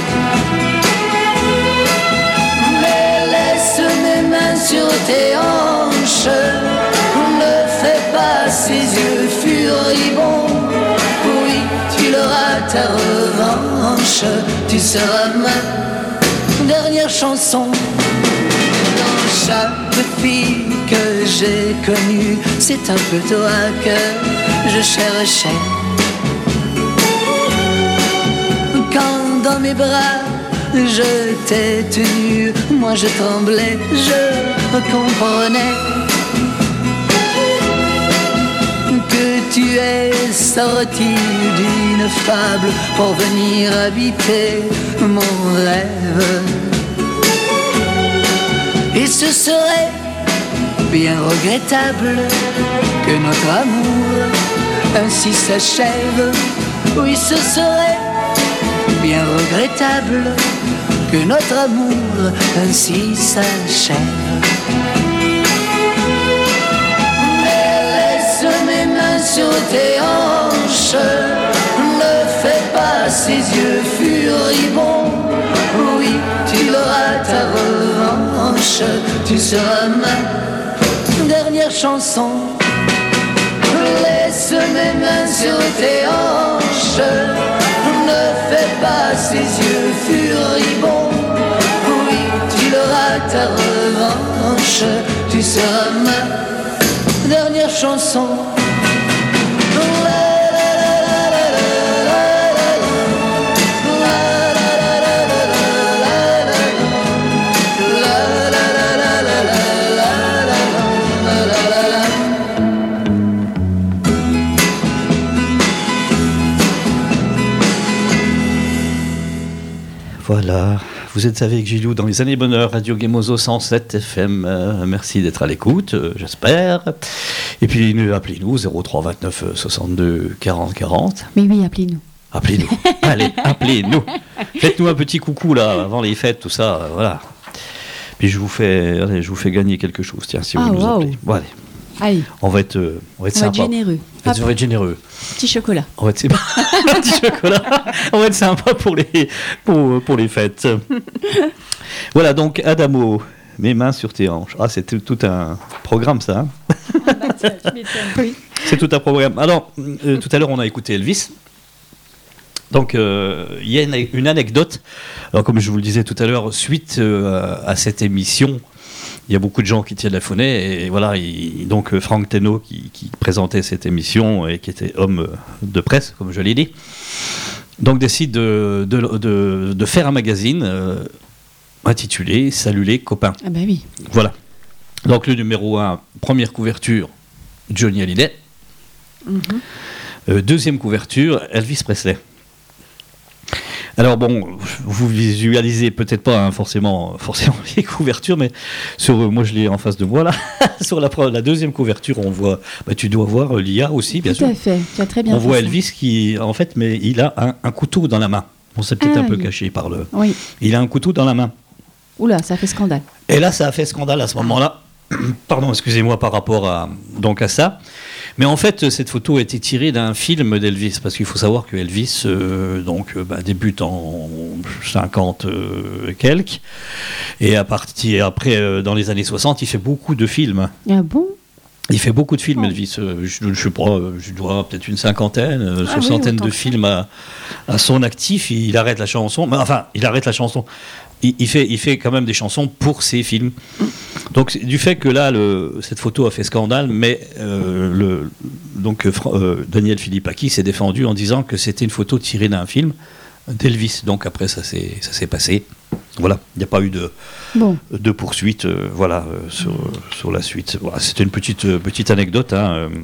Mais laisse mes mains sur tes hanches, ne fais pas ces yeux furibonds. Oui, tu l'auras ta revanche, tu seras ma dernière chanson. Dans chaque fille que j'ai connue, c'est un peu toi que je cherchais. quand dans mes bras je t'ai tenu, moi je tremblais, je comprenais que tu es sorti d'une fable pour venir habiter mon rêve. Et ce serait bien regrettable que notre amour ainsi s'achève. Oui, ce serait bien regrettable que notre amour ainsi s'achève. Mais laisse mes mains sur tes hanches, ne fais pas ces yeux furibonds. Oui, tu auras ta revanche, tu seras ma dernière chanson. Laisse mes mains sur tes hanches, ne fais pas ces yeux furibonds. Oui, tu auras ta revanche, tu seras ma dernière chanson. Voilà, vous êtes avec Gilou dans les années bonheur, Radio Gemozo cent sept F M. Euh, merci d'être à l'écoute, euh, j'espère. Et puis euh, appelez-nous zéro trois vingt-neuf soixante-deux quarante quarante. Mais oui, appelez-nous. Appelez-nous. Allez, appelez-nous. Faites-nous un petit coucou là, avant les fêtes, tout ça, euh, voilà. Puis je vous fais, allez, je vous fais gagner quelque chose, tiens, si vous Ah, nous wow. appelez. Bon, allez. Allez, On va être, euh, on va être on va être sympa. généreux. On va être- on va être généreux. Petit chocolat. On va être sympa. Petit chocolat. On va être sympa pour les, pour, pour les fêtes. Voilà, donc Adamo, mes mains sur tes hanches. Ah, c'est tout- tout un programme, ça. Hein. Oui. C'est tout un programme. Alors, euh, tout à l'heure, on a écouté Elvis. Donc, euh, il y a une, une anecdote. Alors, comme je vous le disais tout à l'heure, suite euh, à cette émission, il y a beaucoup de gens qui téléphonaient. Et voilà, il- donc euh, Franck Thénault, qui, qui présentait cette émission et qui était homme euh, de presse, comme je l'ai dit, donc décide de, de, de- de faire un magazine euh, intitulé « Salut les copains ». Ah bah oui. Voilà. Donc le numéro un, première couverture, Johnny Hallyday. Euh, deuxième couverture, Elvis Presley. Alors bon, vous visualisez peut-être pas hein, forcément, forcément les couvertures, mais sur, euh, moi je l'ai en face de moi là. Sur la, pre- la deuxième couverture, on voit, bah, tu dois voir euh, Lia aussi, bien Tout sûr. à fait. Tu as très bien On fait voit ça. Elvis qui, en fait, mais il a un, un couteau dans la main. On s'est peut-être Ah, un peu oui. caché par le. Oui. Il a un couteau dans la main. Oula, ça fait scandale. Et là, ça a fait scandale à ce moment-là. Pardon, excusez-moi par rapport à, donc à ça. Mais en fait, cette photo a été tirée d'un film d'Elvis, parce qu'il faut savoir que Elvis euh, donc, euh, bah, débute en cinquante euh, et quelques, et à partir, après, euh, dans les années soixante, il fait beaucoup de films. Ah bon? Il fait beaucoup de films, Oh. Elvis. Euh, je ne sais pas, euh, je dois peut-être une cinquantaine, euh, Ah oui, soixantaine autant de que ça. films à, à son actif. Il arrête la chanson. Mais enfin, il arrête la chanson. Il, il fait, il fait quand même des chansons pour ses films. Donc, c'est du fait que là, le, cette photo a fait scandale, mais euh, le, donc, euh, Fra- euh, Daniel Philippaki s'est défendu en disant que c'était une photo tirée d'un film d'Elvis. Donc, après, ça s'est, ça s'est passé. Voilà, il n'y a pas eu de, Bon. de poursuite euh, voilà, euh, sur, sur la suite. Voilà, c'était une petite, euh, petite anecdote hein, euh,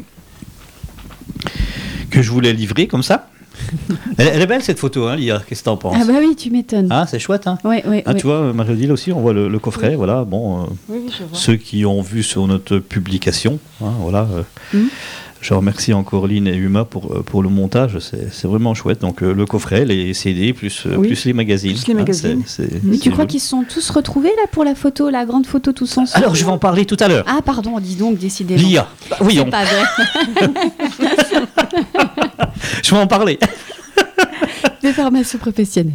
que je voulais livrer comme ça. Elle, elle est belle cette photo, hein, Lia, qu'est-ce que t'en penses? Ah bah oui, tu m'étonnes. Ah, c'est chouette, hein. Oui, oui, Ah, oui. tu vois, Marie-Odile aussi, on voit le, le coffret, voilà. Bon, euh, Oui, oui, je vois. ceux qui ont vu sur notre publication, hein, voilà. euh, Mhm. Je remercie encore Lynn et Huma pour, euh, pour le montage, c'est c'est vraiment chouette. Donc euh, le coffret, les C D, plus, euh, Oui. plus les magazines. Plus les magazines. c'est- c'est- Mais c'est tu crois joli. qu'ils se sont tous retrouvés là pour la photo, la grande photo tous ensemble? Alors, je vais en parler tout à l'heure. Ah pardon, dis donc, décidément. Lia, bah, oui, C'est on- pas vrai. je vais en parler. De formation professionnelle.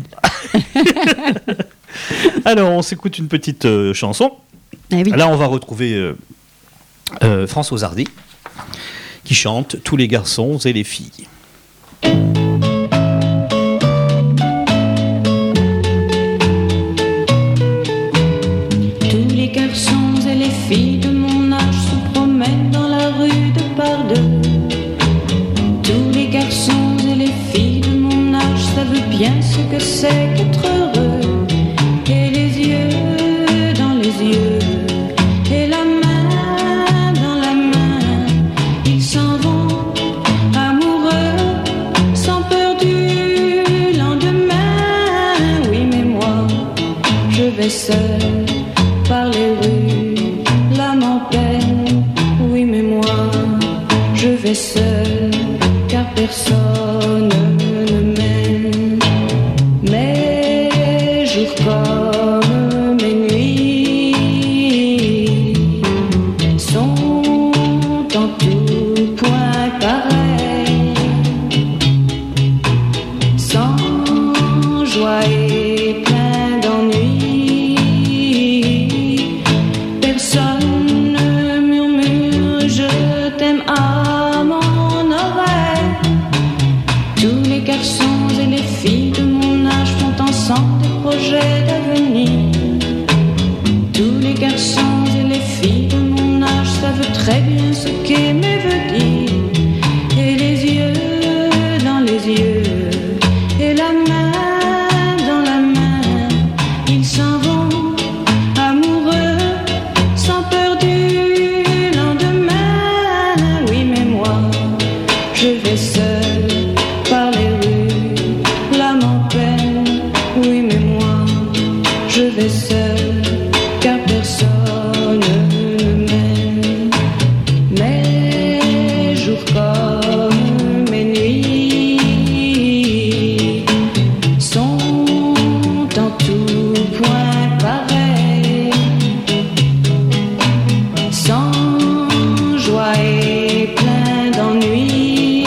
Alors, on s'écoute une petite euh, chanson. Ah oui. Là, on va retrouver euh, euh, Françoise Hardy qui chante Tous les garçons et les filles. Tous les garçons et les filles de mon âge se promènent dans la rue de par deux. Tous les garçons et les filles de mon âge savent bien ce que c'est qu'être heureux. Et les yeux dans les yeux, et la main dans la main, ils s'en vont amoureux, sans peur du lendemain. Oui, mais moi, je vais seul par les rues, l'âme en peine. Oui, mais moi, je vais seul, car personne ne m'aime. Mes jours comme mes nuits sont en tout point pareils, sans joie et plein d'ennui. Personne ne murmure je t'aime à mon oreille. Tous les garçons et les filles de mon âge font ensemble des projets d'avenir. Tous les garçons et les filles de mon âge savent très bien ce qu'aimer veut dire. Et les yeux dans les yeux, et la main dans la main, ils s'en vont amoureux, sans peur du lendemain. Oui, mais moi, je vais seul par les rues, l'âme en peine. Oui, mais moi, je vais seul, car personne ne m'aime. Mes jours comme mes nuits sont en tout point pareils, sans joie et plein d'ennui.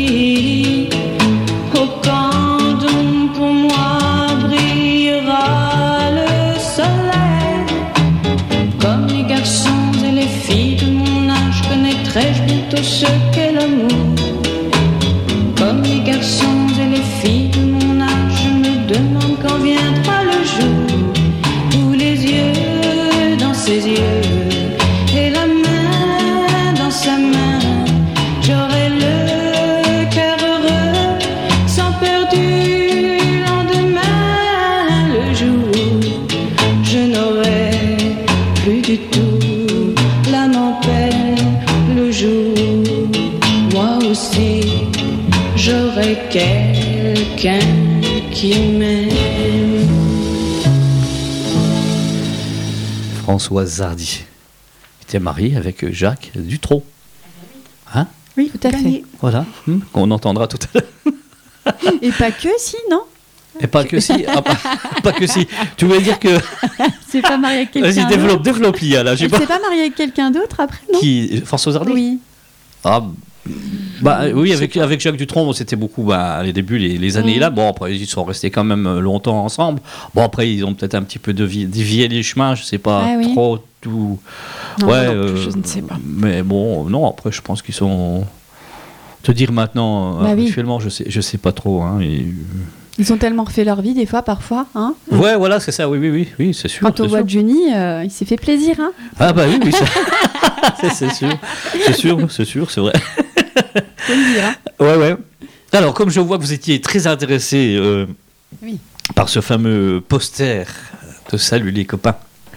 Au camp d'ombre pour moi brillera le soleil. Comme les garçons et les filles de mon âge, connaîtrai-je bientôt ce qu'est l'amour. Comme les garçons et les filles de mon âge, je me demande quand viendra le jour où les yeux dans ses yeux, et la main dans sa main, j'aurai le cœur heureux, sans peur du lendemain. Le jour où je n'aurai plus du tout l'âme en peine. Le jour où moi aussi j'aurai quelqu'un qui m'aime. Françoise Hardy était mariée avec Jacques Dutronc. Hein? Oui, tout à fait. Voilà, hmm, qu'on entendra tout à l'heure. Et pas que, si, non? Et pas que si, ah, pas, pas que si. Tu voulais dire que. C'est pas marié avec quelqu'un Vas-y, d'autre. développe, développe, Lia, là. J'ai Elle pas... s'est pas mariée avec quelqu'un d'autre après, non? Qui Françoise Hardy? Oui. Ah, bah oui, avec, avec Jacques Dutronc, c'était beaucoup, bah, les débuts, les, les années Mm. là. Bon, après, ils sont restés quand même longtemps ensemble. Bon, après, ils ont peut-être un petit peu dévié, dévié les chemins, je sais pas Ah oui. trop tout. Non, ouais, non plus, euh, je ne sais pas. Mais bon, non, après, je pense qu'ils sont. Te dire maintenant, Bah oui. actuellement, je sais, je sais pas trop. Hein, et... Ils ont tellement refait leur vie, des fois, parfois. Hein. Ouais, voilà, c'est ça, oui, oui, oui, oui c'est sûr. Quant c'est au sûr. Bois de Johnny, euh, il s'est fait plaisir. Hein. Ah, bah oui, oui, ça- c'est, c'est sûr. C'est sûr, c'est sûr, c'est vrai. Faut le dire. Hein. Ouais, ouais. Alors, comme je vois que vous étiez très intéressé euh, Oui. par ce fameux poster de Salut les copains.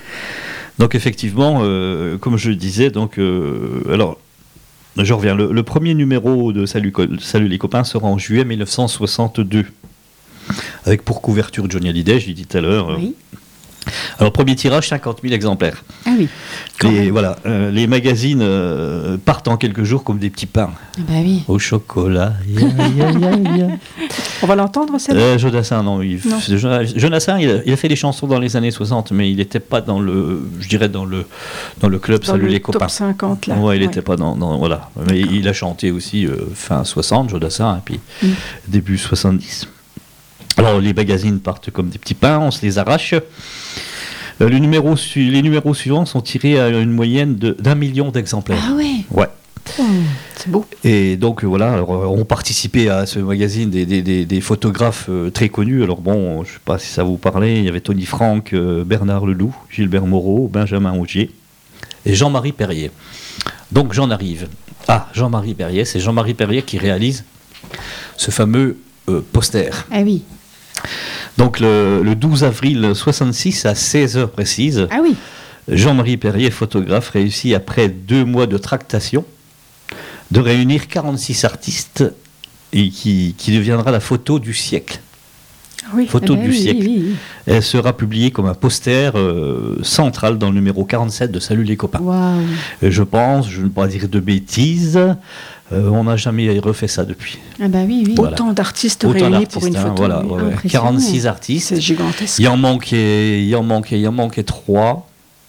Donc, effectivement, euh, comme je le disais, donc, euh, alors, je reviens. Le, le premier numéro de Salut, Co- Salut les copains sera en juillet mille neuf cent soixante-deux. Avec pour couverture Johnny Hallyday, je l'ai dit tout à l'heure. euh, Oui. Alors, premier tirage, cinquante mille exemplaires. Ah oui. Et voilà, euh, les magazines euh, partent en quelques jours comme des petits pains. Ah bah oui. Au chocolat. Ya, ya, ya, ya. On va l'entendre, celle Euh, Jodassin, non. Il, Non. c'est Jonas- Jodassin, il a, il a fait des chansons dans les années soixante, mais il n'était pas dans le, je dirais, dans le, dans le club dans Salut le les top copains. cinquante, là. Ouais, il Ouais. n'était pas dans, dans- voilà. Mais il a chanté aussi euh, fin soixante, Jodassin, et puis Mm. début soixante-dix. Alors les magazines partent comme des petits pains, on se les arrache. Euh, le numéro su- les numéros suivants sont tirés à une moyenne de- d'un million d'exemplaires. Ah ouais. Ouais. C'est beau. Et donc euh, voilà, alors, euh, ont participé à ce magazine des, des- des- des photographes euh, très connus. Alors bon, je ne sais pas si ça vous parlait, il y avait Tony Frank, euh, Bernard Leloup, Gilbert Moreau, Benjamin Augier et Jean-Marie Perrier. Donc j'en arrive. Ah, Jean-Marie Perrier, c'est Jean-Marie Perrier qui réalise ce fameux euh, poster. Ah oui. Donc le, le douze avril soixante-six à seize heures précises, Ah oui. Jean-Marie Perrier, photographe, réussit après deux mois de tractation de réunir quarante-six artistes et qui, qui deviendra la photo du siècle. Oui. Photo Eh ben du oui, siècle. oui, oui. Elle sera publiée comme un poster euh, central dans le numéro quarante-sept de Salut les copains. Waouh. Et je pense, je ne vais pas dire de bêtises, euh, on n'a jamais refait ça depuis. Ah bah oui, oui. Voilà. Autant d'artistes Autant réunis d'artistes, pour une hein, photo. voilà, oui. ouais, ouais. Impressionnant. quarante-six artistes. C'est gigantesque. Il en manquait, il en manquait, il en manquait trois.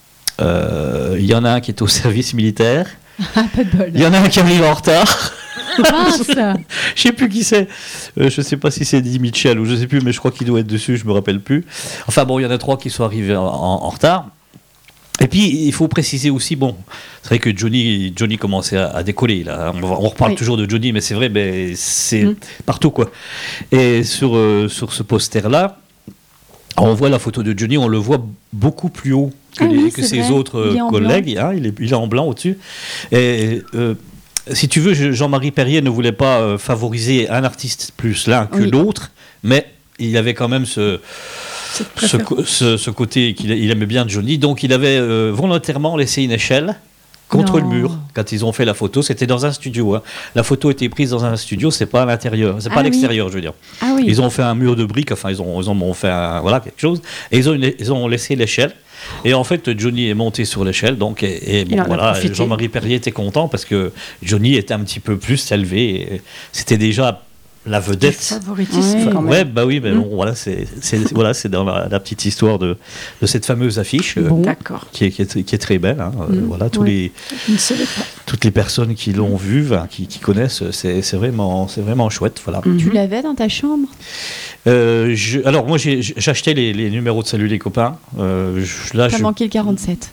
Euh, il y en a un qui est au service militaire. Ah, pas de bol. Il y en a un qui arrive en retard. Mince. Je sais plus qui c'est. Euh, je sais pas si c'est Eddie Mitchell ou je sais plus, mais je crois qu'il doit être dessus. Je me rappelle plus. Enfin bon, il y en a trois qui sont arrivés en, en- en retard. Et puis il faut préciser aussi, bon, c'est vrai que Johnny, Johnny commençait à, à décoller là. On, va- on reparle Oui. toujours de Johnny, mais c'est vrai, ben c'est Mm. partout quoi. Et sur euh, sur ce poster là, on voit la photo de Johnny, on le voit beaucoup plus haut que, Ah les- oui, que c'est ses vrai. autres Il est en collègues. Hein, il, est, il est en blanc au-dessus. Et euh, si tu veux, je- Jean-Marie Perrier ne voulait pas euh, favoriser un artiste plus l'un que Oui. l'autre, mais il avait quand même ce, Cette ce, préférence. co- ce- ce côté qu'il il aimait bien Johnny. Donc il avait euh, volontairement laissé une échelle contre Non. le mur quand ils ont fait la photo. C'était dans un studio. Hein. La photo était prise dans un studio, c'est pas à l'intérieur, c'est Ah pas à oui. l'extérieur, je veux dire. Ah oui. Ils ont fait un mur de briques, enfin ils ont, ils ont fait un- voilà, quelque chose, et ils ont, une- ils ont laissé l'échelle. Et en fait, Johnny est monté sur l'échelle, donc et, et bon, Il en a voilà, profité. Jean-Marie Perrier était content parce que Johnny était un petit peu plus élevé. Et c'était déjà la vedette. Favoritisme Ouais. quand même. Ouais, bah oui, mais Mm. bon, voilà, c'est c'est- voilà, c'est dans la, la petite histoire de, de cette fameuse affiche. euh, Bon. D'accord. Qui est, qui, est, qui est très belle. Hein. Euh, Mm. Voilà, tous Ouais. les, Je ne savais pas. toutes les personnes qui l'ont vu, enfin, qui, qui connaissent, c'est c'est vraiment, c'est vraiment chouette. Voilà. Tu Mhm. l'avais dans ta chambre? Euh, je- alors moi, j'ai j'ai acheté les, les numéros de Salut les copains. Euh, je- là, T'as je... manqué le quarante-sept.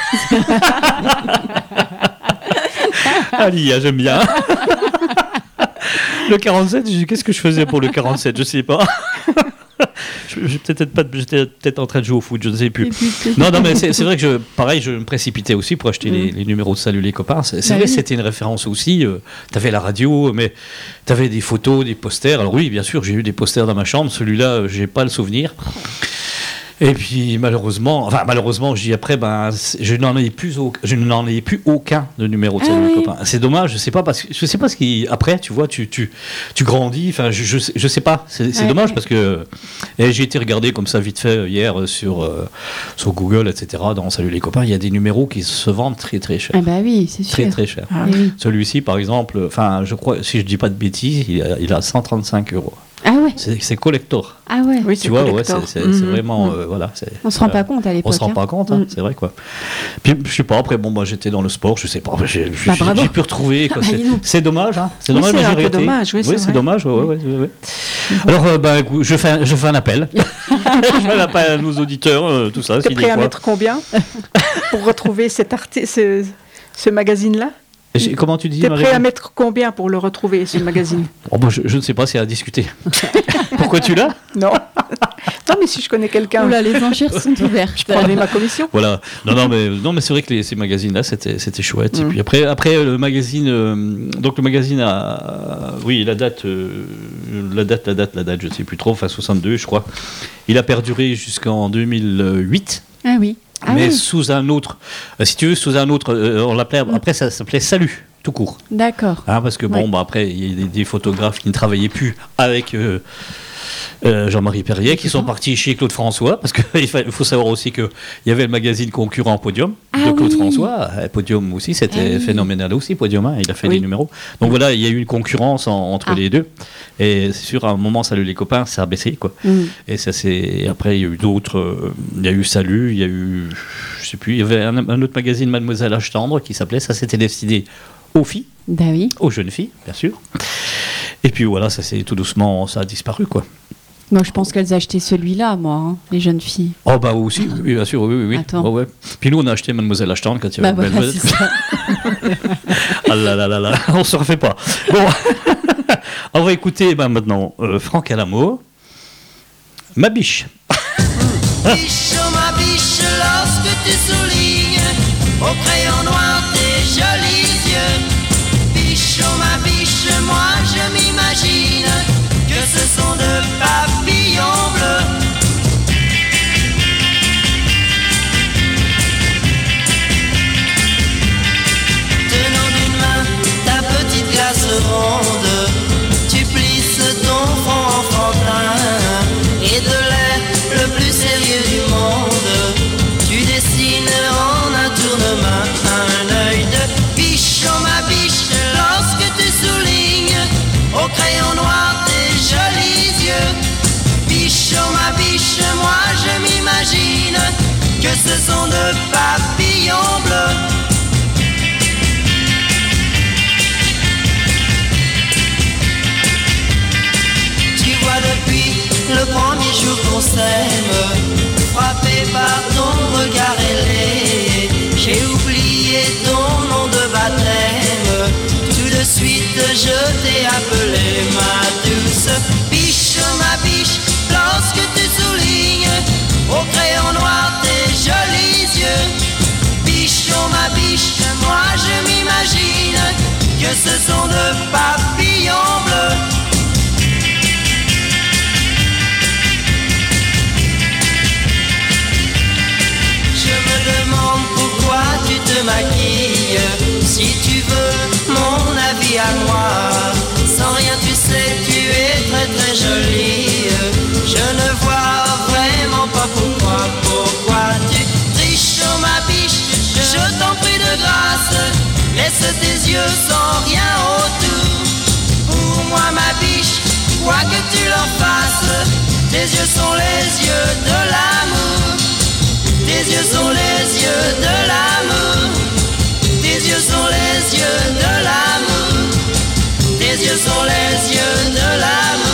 Ali, j'aime bien. Le quarante-sept, j'ai dit, qu'est-ce que je faisais pour le quarante-sept? Je sais pas. Je- j'ai peut-être pas, j'étais peut-être en train de jouer au foot, je ne sais plus. Et puis, c'est- Non, non, mais c'est c'est vrai que je, pareil, je me précipitais aussi pour acheter les, les numéros de Salut les copains. C'est c'est Bah vrai, oui. c'était une référence aussi. Euh, t'avais la radio, mais t'avais des photos, des posters. Alors oui, bien sûr, j'ai eu des posters dans ma chambre. Celui-là, euh, j'ai pas le souvenir. Et puis malheureusement, enfin malheureusement, je dis après, ben c'est- je n'en ai plus, au- je n'en ai plus aucun de numéro de Ah Salut les oui. copains. C'est dommage, je sais pas parce que je sais pas ce qui après, tu vois, tu tu tu grandis. Enfin, je je, sais- je sais pas. C'est c'est Ouais. dommage parce que et j'ai été regarder comme ça vite fait hier euh, sur euh, sur Google, et cetera. Dans Salut les copains, il y a des numéros qui se vendent très très cher, Ah bah oui, c'est sûr. très très cher. Ah, Eh oui. Celui-ci, par exemple, enfin, je crois, si je dis pas de bêtises, il a, il a cent trente-cinq euros. Ah ouais. C'est c'est collector. Ah ouais. Oui, Tu c'est vois, ouais, collector. c'est c'est- c'est Mhm. vraiment, euh, voilà. c'est- On se rend euh, pas compte à On l'époque. se rend hein. pas compte, hein, Mm. c'est vrai quoi. Puis je sais pas, après bon moi j'étais dans le sport, je sais pas, j'ai j'ai- Bah, bravo. j'ai pu retrouver. quoi, Ah, c'est- dis-nous. C'est dommage, hein. C'est Oui, dommage, c'est mais j'ai un peu arrêté. dommage, oui, c'est c'est vrai. dommage, ouais, ouais, ouais, ouais. Alors euh, bah, écoute, je fais, un- je fais un appel. je fais un appel à nos auditeurs, euh, tout ça. T'es si prêt des à fois- mettre combien pour retrouver cet arti- ce, ce magazine-là? J'ai- Comment tu dis, T'es Marie prêt à mettre combien pour le retrouver, ce magazine? Oh, bah, je, je ne sais pas, c'est à discuter. Pourquoi tu l'as? Non. Non, mais si je connais quelqu'un, Oula, les enchères sont ouvertes. je prendrai ma commission. Voilà. Non, non, mais, non, mais c'est vrai que les, ces magazines-là, c'était, c'était chouette. Et Mm. puis après, après le magazine, euh, donc le magazine a, oui, la date, euh, la date, la date, la date, je ne sais plus trop, enfin soixante-deux, je crois. Il a perduré jusqu'en deux mille huit, Ah oui. Ah mais oui. sous un autre, euh, si tu veux, sous un autre, euh, on l'appelait, après ça s'appelait Salut, tout court. D'accord. Hein, parce que bon, Ouais. bah, après, il y a des, des photographes qui ne travaillaient plus avec euh, euh, Jean-Marie Perrier, qui sont partis chez Claude François, parce qu'il faut savoir aussi qu'il y avait le magazine concurrent Podium Ah de Claude oui. François. Euh, Podium aussi, c'était Ah oui. phénoménal aussi, Podium, hein, il a fait Oui. des numéros. Donc voilà, il y a eu une concurrence en- entre Ah. les deux. Et c'est sûr, à un moment, Salut les copains, ça a baissé, quoi. Mm. Et ça c'est après il y a eu d'autres, euh, il y a eu Salut, il y a eu, je sais plus, il y avait un, un autre magazine Mademoiselle H tendre qui s'appelait, ça c'était destiné aux filles, Bah oui. aux jeunes filles, bien sûr. Et puis voilà, ça c'est tout doucement, ça a disparu quoi. Moi, je pense qu'elles achetaient celui-là, moi, hein, les jeunes filles. Oh bah aussi, oui, oui, bien sûr, oui, oui, oui. Attends. Ouais, ouais. Puis nous on a acheté Mademoiselle H tendre quand il y Bah avait voilà, Mademoiselle- c'est ça. Ah là là là là, on se refait pas. Bon, on va écouter ben, maintenant euh, Franck Alamo, Ma biche. Biche, oh ma biche, lorsque tu soulignes au crayon noir tes jolis yeux. Biche, oh ma biche, moi je m'imagine que ce sont de papillons bleus. t'aime. Frappé par ton regard ailé, j'ai oublié ton nom de baptême. Tout de suite je t'ai appelé ma douce biche, ma biche. Lorsque tu soulignes au crayon noir tes jolis yeux, bichon ma biche, moi je m'imagine que ce sont de papillons bleus. Je me demande pourquoi tu te maquilles, si tu veux mon avis à moi. Sans rien tu sais, tu es très très jolie. Je ne vois vraiment pas pourquoi, pourquoi tu triches sur ma biche. Je t'en prie de grâce, laisse tes yeux sans rien autour. Pour moi ma biche, quoi que tu leur fasses, tes yeux sont les yeux de l'amour. Tes yeux sont les yeux de l'amour. Tes yeux sont les yeux de l'amour. Tes yeux sont les yeux de l'amour.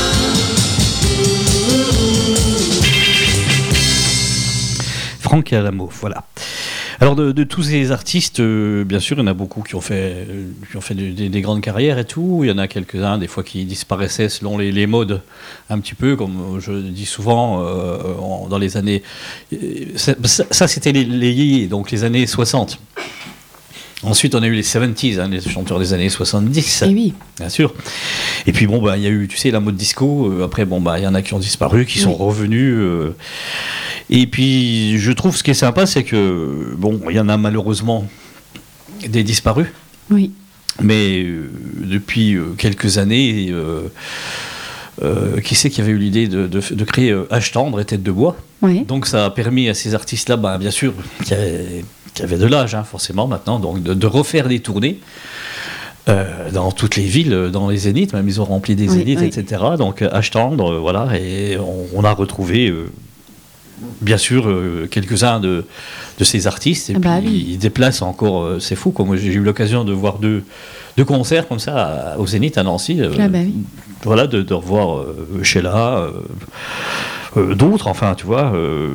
Franck Alamo, voilà. Alors de, de tous ces artistes, euh, bien sûr, il y en a beaucoup qui ont fait, euh, qui ont fait des, des, des grandes carrières et tout. Il y en a quelques-uns, des fois, qui disparaissaient selon les, les modes, un petit peu, comme je dis souvent, euh, en, dans les années... Ça, ça c'était les, les, donc les années soixante. Ensuite, on a eu les soixante-dix, hein, les chanteurs des années soixante-dix. Et oui. Bien sûr. Et puis, bon, bah, il y a eu, tu sais, la mode disco. Euh, après, bon, bah, il y en a qui ont disparu, qui oui. sont revenus. Euh, et puis, je trouve ce qui est sympa, c'est que, bon, il y en a malheureusement des disparus. Oui. Mais euh, depuis euh, quelques années, euh, euh, qui c'est qui avait eu l'idée de, de, de créer euh, H Tendre et Tête de Bois. Oui. Donc, ça a permis à ces artistes-là, bah, bien sûr, qui avaient... qui avait de l'âge, hein, forcément, maintenant, donc de, de refaire des tournées euh, dans toutes les villes, dans les zéniths, même ils ont rempli des oui, zéniths, oui. et cetera. Donc, H Tendre, euh, voilà, et on, on a retrouvé, euh, bien sûr, euh, quelques-uns de, de ces artistes, et ah puis bah oui. ils déplacent encore, euh, c'est fou, quoi. Moi, j'ai eu l'occasion de voir deux, deux concerts comme ça à, au Zénith à Nancy, euh, ah bah oui. voilà, de, de revoir euh, Sheila, euh, euh, d'autres, enfin, tu vois... Euh,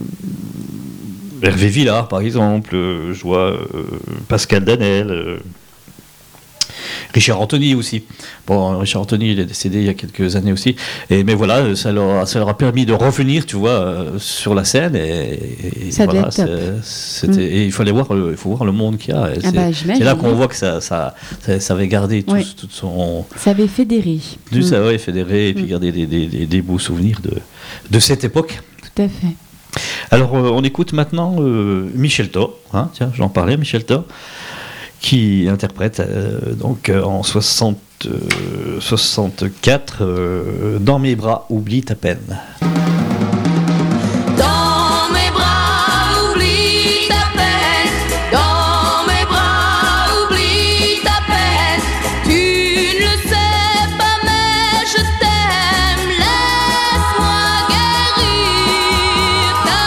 Hervé Villard, par exemple, euh, je vois euh, Pascal Danel, euh, Richard Anthony aussi. Bon, Richard Anthony, il est décédé il y a quelques années aussi. Et, mais voilà, ça leur, ça leur a permis de revenir, tu vois, euh, sur la scène. Et, et ça voilà, devait être top. C'était, mm. Et il fallait voir, il faut voir le monde qu'il y a. Ah bah, c'est là qu'on voit que ça, ça, ça, ça avait gardé tout, oui. tout son... Ça avait fédéré. Mm. Ça avait fédéré et puis mm. gardé des, des, des, des beaux souvenirs de, de cette époque. Tout à fait. Alors, euh, on écoute maintenant euh, Michel Thor, hein, tiens, j'en parlais, Michel Thor, qui interprète euh, donc euh, en soixante, euh, soixante-quatre euh, Dans mes bras, oublie ta peine. Dans mes bras, oublie ta peine. Dans mes bras, oublie ta peine. Tu ne le sais pas, mais je t'aime. Laisse-moi guérir ta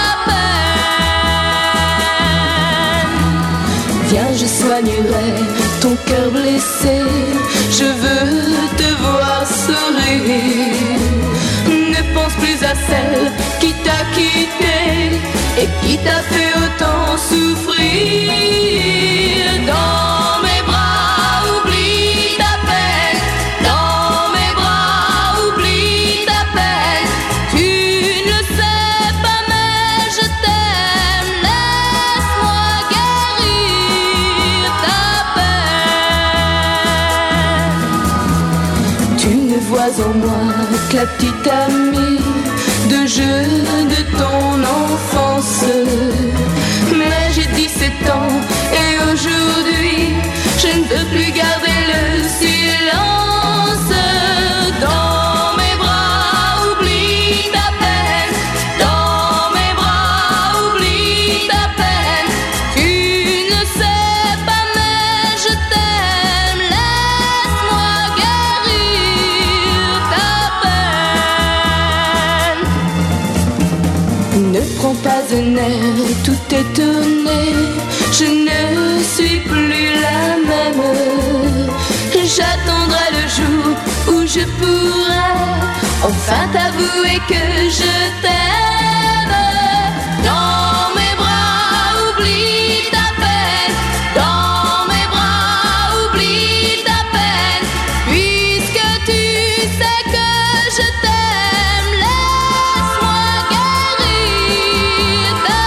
peine. Viens, je soignerai ton cœur blessé. Je veux te voir sourire. Ne pense plus à celle qui t'a quitté et qui t'a fait autant souffrir. Dans mes bras, oublie ta peine. Dans mes bras, oublie ta peine. Tu ne le sais pas, mais je t'aime. Laisse-moi guérir ta peine. Tu ne vois en moi que la petite amie de jeu de ton enfance. Mais j'ai dix-sept ans et aujourd'hui je ne peux plus garder le silence. Dans mes bras, oublie ta peine. Dans mes bras, oublie ta peine. Tu ne sais pas, mais je t'aime. Laisse-moi guérir ta peine. Ne prends pas un air tout étonné. Je ne suis plus la même. J'attendrai le jour où je pourrai Enfin t'avouer que je t'aime. Dans mes bras, oublie ta peine. Dans mes bras, oublie ta peine. Puisque tu sais que je t'aime, laisse-moi guérir ta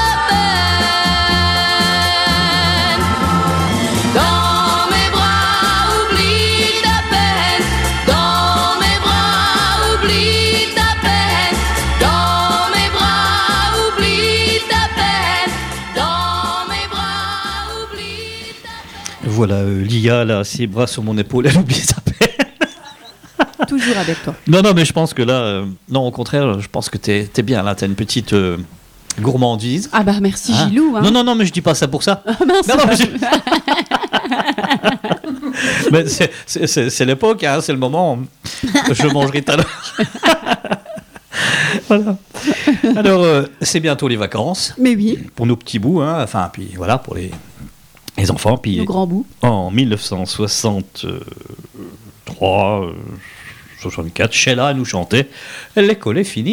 peine. Dans mes bras, oublie ta peine. Dans mes bras, oublie ta peine. Dans mes bras, oublie ta peine. Dans mes bras, oublie ta peine. Voilà, euh, Lia, là, ses bras sur mon épaule, elle oublie sa peine. Toujours avec toi. Non, non, mais je pense que là, euh, non, au contraire, je pense que t'es, t'es bien là, t'as une petite euh, gourmandise. Ah bah merci Hein Gilou. Hein. Non, non, non, mais je dis pas ça pour ça. Ah, mince. Non, non, mais, je- mais c'est, c'est, c'est, c'est l'époque, hein, c'est le moment. Je mangerai tout à l'heure. Voilà. Alors, euh, c'est bientôt les vacances Mais oui, pour nos petits bouts, hein, enfin, puis voilà, pour les, les enfants. Puis le grand bout. en dix-neuf cent soixante-trois, euh, soixante-quatre, Sheila nous chantait « L'école est finie ».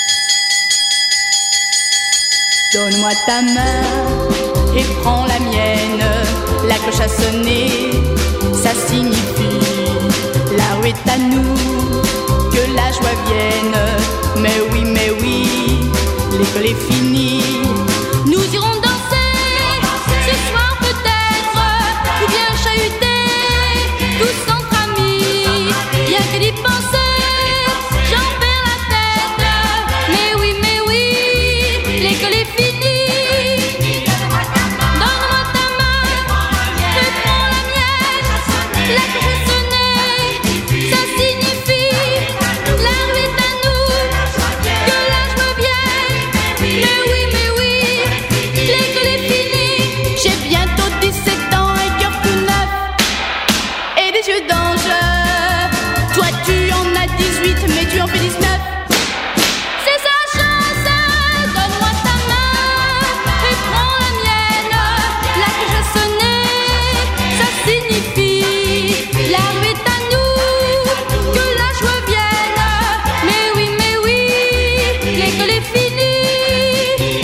Donne-moi ta main et prends la mienne. La cloche a sonné, ça signifie la rue est à nous, que la joie vienne. Mais oui, mais oui, l'école est finie. Nous irons danser ce soir peut-être, ou bien chahuter tous entre amis. Rien que d'y penser, j'en perds la tête. Mais oui, mais oui, l'école est finie. Donne-moi ta main, je prends la mienne. La cloche a sonné, ça signifie la rue est à nous, que la joie vienne. Mais oui, mais oui, l'école est finie. J'ai bientôt dix-sept ans, un cœur tout neuf et des yeux d'ange. Toi tu en as dix-huit, mais tu en fais dix-neuf. C'est sa chance. Donne-moi ta main et prends la mienne. La cloche a sonné, ça signifie la rue est à nous, que la joie vienne. Mais oui, mais oui, l'école est finie.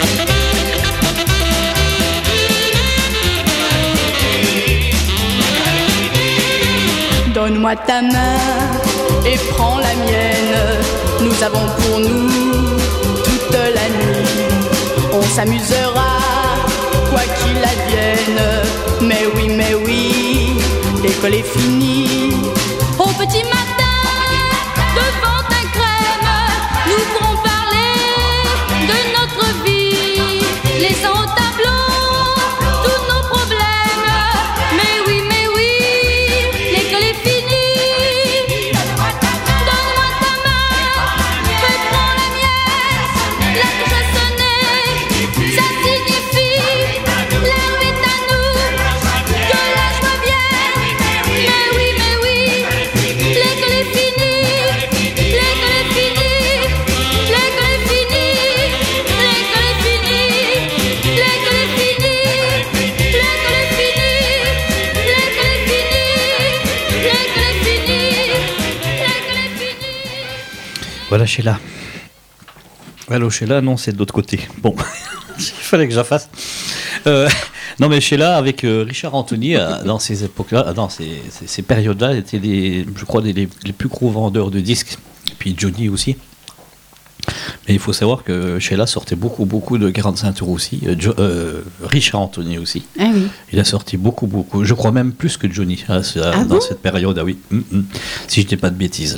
Donne-moi ta main et prends la mienne. Nous avons pour nous toute la nuit. On s'amusera, quoi qu'il advienne. Mais oui, mais oui, l'école est finie. Au petit matin, devant un crème, nous pourrons parler de notre vie, laissant au tableau tous nos problèmes. Mais oui, mais oui, l'école est finie. Donne-moi ta main, fais prends la mienne. La cloche a sonné, ça signifie la rue est à nous, que la joie vienne. Mais oui, mais oui, l'école est finie. L'école est finie. L'école est finie. L'école est finie. L'école est finie. L'école est finie. L'école est finie. L'école est finie. L'école est finie. Voilà Sheila. Allô Sheila, non, c'est de l'autre côté. Bon, il fallait que je la fasse. Euh, non mais Sheila, avec euh, Richard Anthony, euh, dans ces époques-là, dans ces, ces, ces périodes-là, étaient les, je crois, des, les, les plus gros vendeurs de disques. Et puis Johnny aussi. Mais il faut savoir que Sheila sortait beaucoup, beaucoup de grandes ceintures aussi. Euh, Jo- euh, Richard Anthony aussi. Ah oui. Il a sorti beaucoup, beaucoup. Je crois même plus que Johnny hein, c'est- Ah dans bon cette période. Ah oui, Hum, hum. Si je dis pas de bêtises.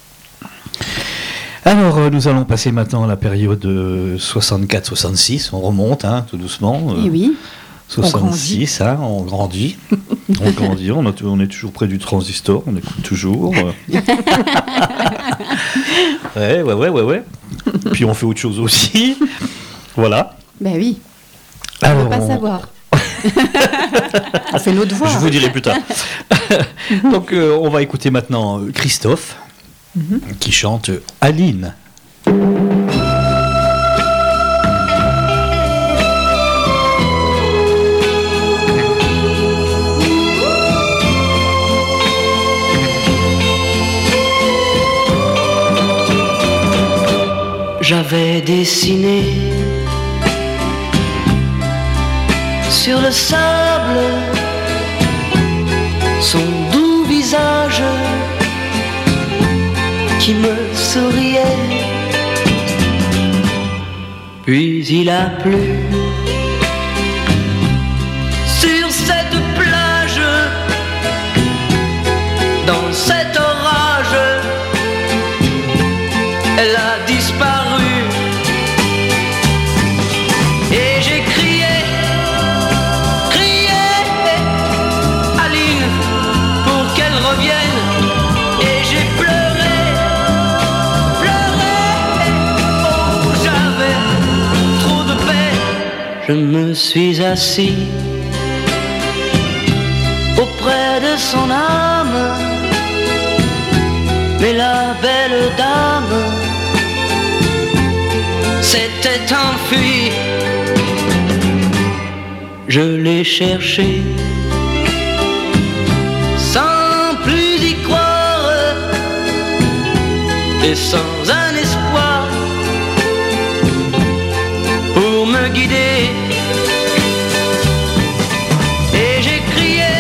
Alors, euh, nous allons passer maintenant à la période euh, soixante-quatre soixante-six. On remonte hein, tout doucement. euh, Et oui. soixante-six, hein, on grandit. On grandit, on, a- on est toujours près du transistor, on écoute toujours. euh. ouais, ouais, ouais, ouais, ouais. Puis on fait autre chose aussi. Voilà. Ben oui. On ne Alors, veut pas on- savoir. On fait nos devoirs. Je vous dirai plus tard. Donc, euh, on va écouter maintenant euh, Christophe qui chante Aline. j'avais dessiné sur le sable son doux visage qui me souriait. Puis il a plu sur cette plage, dans cet orage, elle a disparu. Et j'ai crié, crié, Aline, pour qu'elle revienne. Et j'ai pleuré, pleuré, oh j'avais trop de peine. Je me suis assis auprès de son âme, mais la belle dame s'était enfuie. Je l'ai cherchée sans plus y croire et sans un espoir pour me guider. Et j'ai crié,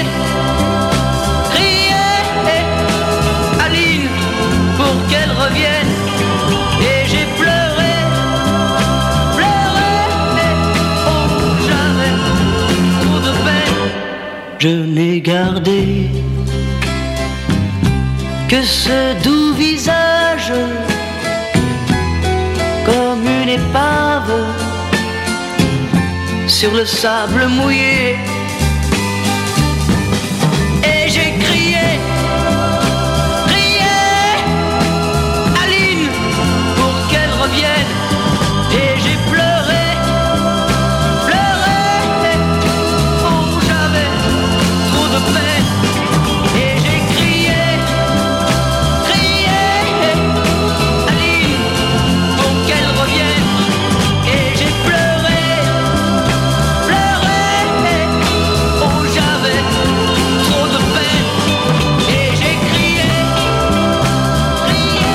crié, Aline, pour qu'elle revienne. Et j'ai pleuré, pleuré, oh j'avais trop de peine. Je n'ai gardé que ce doux visage comme une épave sur le sable mouillé. Et j'ai crié, crié, Aline, pour qu'elle revienne. Et j'ai pleuré, pleuré, oh j'avais trop de peine. Et j'ai crié, crié, Aline, pour qu'elle revienne. Et j'ai pleuré, pleuré, oh j'avais trop de peine. Et j'ai crié, crié,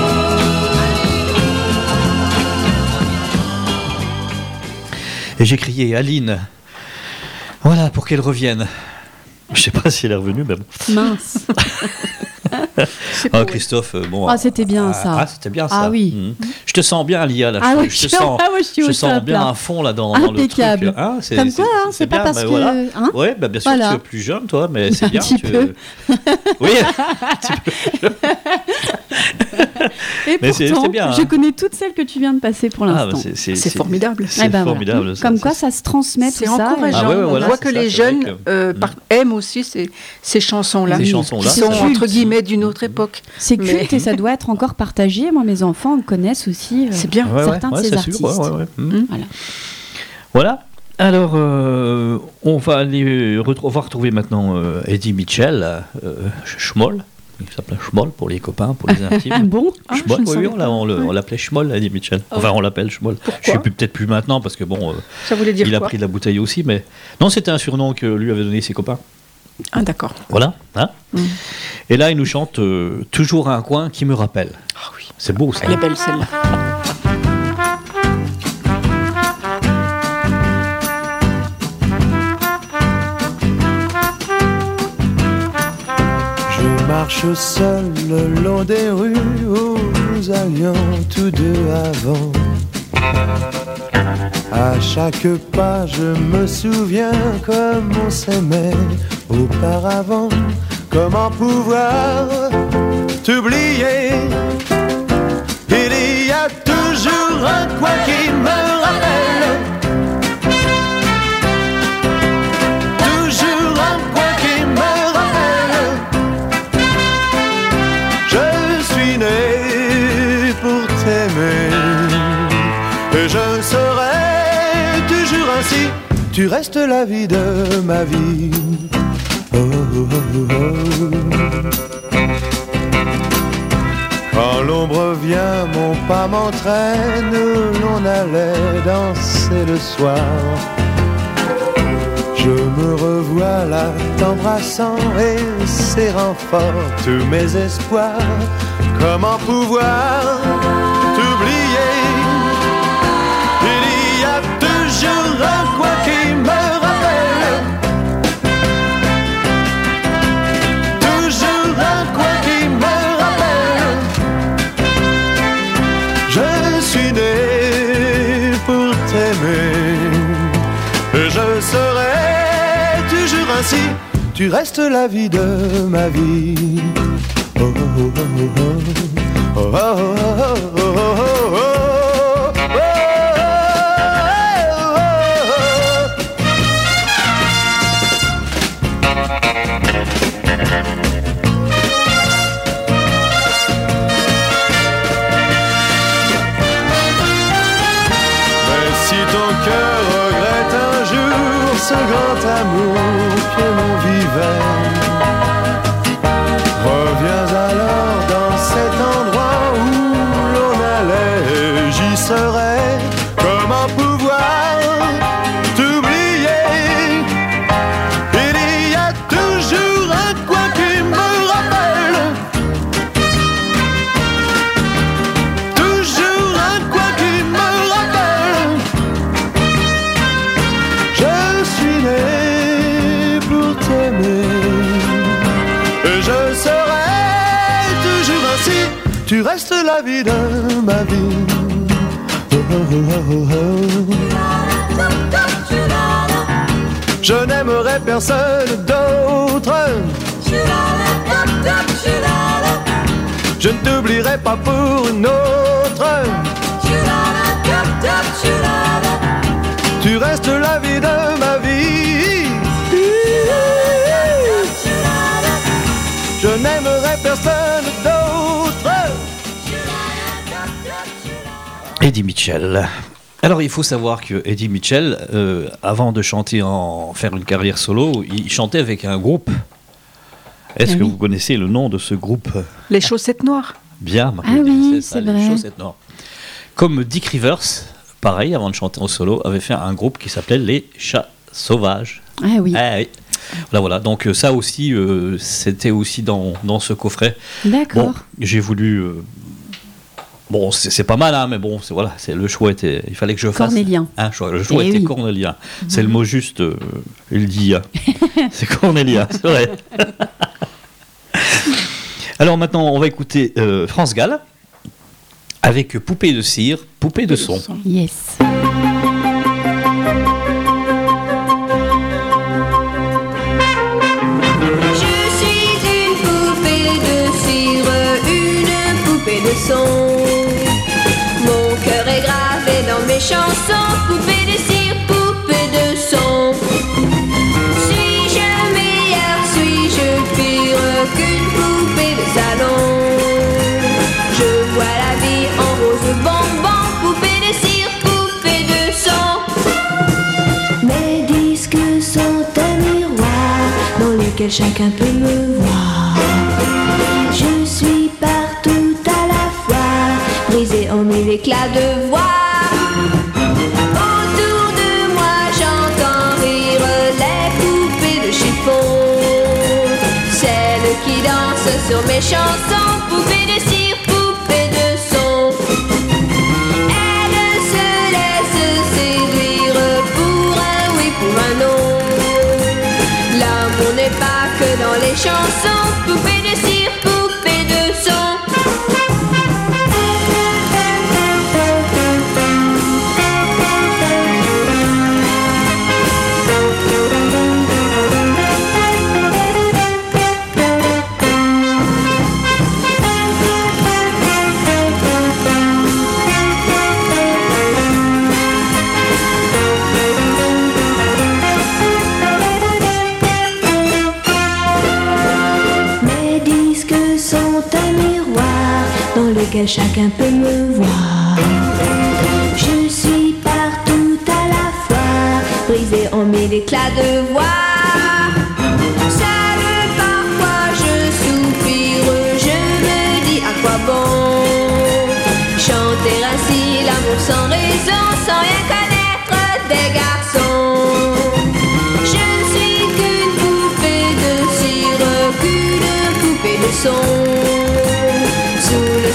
Et j'ai crié Aline. Voilà, pour qu'elle revienne. Je sais pas si elle est revenue, mais bon. Mince. Ah, Christophe, euh, bon. Ah, c'était bien, ah, ça. Ah, c'était bien ça. Ah oui. Mhm. Je te sens bien, Lia, là. Ah je, oui, je te je- sens, ah ouais, je suis au sens top, bien là. à fond là dans, dans le truc. Impeccable. Ah, c'est, Comme c'est- quoi, hein, c'est pas bien, parce bah, que- voilà. hein Ouais, bah, bien sûr Voilà. que tu es plus jeune, toi, mais c'est Un bien. petit tu- peu. Oui, Et Mais c'est- pourtant, c'est bien, hein. je connais toutes celles que tu viens de passer pour Ah, l'instant. bah, c'est, c'est, C'est formidable. C'est Eh ben, voilà. formidable. ça, Comme ça, quoi, ça se transmet C'est tout ça. encourageant. Ah ouais, ouais, On voilà, voit c'est que ça, les c'est vrai jeunes que- euh, Mm. par- aiment aussi ces, ces chansons-là, Ces qui chansons-là, sont c'est ça. entre guillemets d'une autre époque. C'est Mais- culte et ça doit être encore partagé. Moi, mes enfants connaissent aussi euh, C'est bien. Ouais, ouais, certains ouais, de ces c'est artistes. sûr, ouais, ouais, ouais. Mhm. Voilà. Voilà. Alors, euh, on va aller retrouver, on va retrouver maintenant euh, Eddie Mitchell, euh, Schmoll. Il s'appelait Schmoll pour les copains, pour les intimes. Ah bon Ah, Schmoll, je ne oui, savais oui, on, l'a- on le- Ouais. on l'appelait Schmoll, Eddie Mitchell. Enfin, on l'appelle Schmoll. Pourquoi Je sais plus, peut-être plus maintenant parce que bon, euh, Ça voulait dire il a quoi pris de la bouteille aussi, mais non, c'était un surnom que lui avait donné ses copains. Ah d'accord. Voilà. Hein Mm. Et là, il nous chante euh, toujours un coin qui me rappelle. Ah oui. C'est beau ça. Elle est belle celle-là. Je marche seul le long des rues où nous allions tous deux avant. À chaque pas je me souviens comme on s'aimait auparavant. Comment pouvoir t'oublier? Il y a toujours un coin qui me rappelle. Toujours un coin qui me rappelle. Je suis né pour t'aimer et je serai toujours ainsi. Tu restes la vie de ma vie. Oh, oh, oh, oh. Quand l'ombre vient, mon pas m'entraîne. L'on allait danser le soir. Je me revois là t'embrassant et serrant fort tous mes espoirs. Comment pouvoir t'oublier. Il y a toujours un coin qui me rappelle, toujours un coin qui me rappelle. Je suis né pour t'aimer, et je serai toujours ainsi. Tu restes la vie de ma vie. Oh, oh, oh, oh, oh, oh, oh, oh, oh, oh, oh. Si ton cœur regrette un jour ce grand amour que l'on vivait, reviens alors dans cet endroit où l'on allait. J'y serai. Comment pouvoir t'oublier? Il y a toujours un coin qui me rappelle, toujours un coin qui me rappelle. Je suis né pour t'aimer, et je serai toujours ainsi. Tu restes la vie de ma vie. Oh, oh, oh, oh, oh. Je n'aimerai personne d'autre. Je ne t'oublierai pas pour une autre. Tu restes la vie de ma vie. Je n'aimerai personne d'autre. Eddie Mitchell. Alors il faut savoir que Eddie Mitchell, euh, avant de chanter en faire une carrière solo, il chantait avec un groupe. Est-ce Ah que oui. vous connaissez le nom de ce groupe? Les chaussettes noires. Bien, Marie, Ah oui, c'est ça, c'est les vrai. chaussettes noires. Comme Dick Rivers, pareil, avant de chanter en solo, avait fait un groupe qui s'appelait Les Chats Sauvages. Ah oui, Ah oui. Voilà, voilà. Donc euh, ça aussi, euh, c'était aussi dans, dans ce coffret. d'accord. Bon, j'ai voulu. euh, Bon, c'est c'est pas mal, hein, mais bon, c'est voilà, c'est le choix était. Il fallait que je fasse. Cornélien. Hein, choix- le choix Eh était oui. cornélien. C'est le mot juste. euh, il dit. hein. C'est cornélien, c'est vrai. Alors maintenant, on va écouter euh, France Gall avec Poupée de cire, Poupée de son. Yes. Je suis une poupée de cire, une poupée de son. Mon cœur est gravé dans mes chansons, poupée de cire, poupée de son. Suis-je meilleure, suis-je pire qu'une poupée de salon? Je vois la vie en rose bonbon, poupée de cire, poupée de son. Mes disques sont un miroir dans lequel chacun peut me voir. Je suis partout à la fois, brisée en mille éclats de voix. Autour de moi j'entends rire les poupées de chiffon, celles qui dansent sur mes chansons, poupées de cire, poupées de son. Elles se laissent séduire pour un oui, pour un non. L'amour n'est pas que dans les chansons, poupée de cire, poupée de son. Mes disques sont un miroir dans lequel chacun peut me voir. Je suis partout à la fois, brisée en mille éclats de voix. Seule parfois je soupire, je me dis à quoi bon chanter ainsi l'amour sans raison, sans rien connaître des garçons. Je ne suis qu'une poupée de cire, qu'une poupée de son. Sous le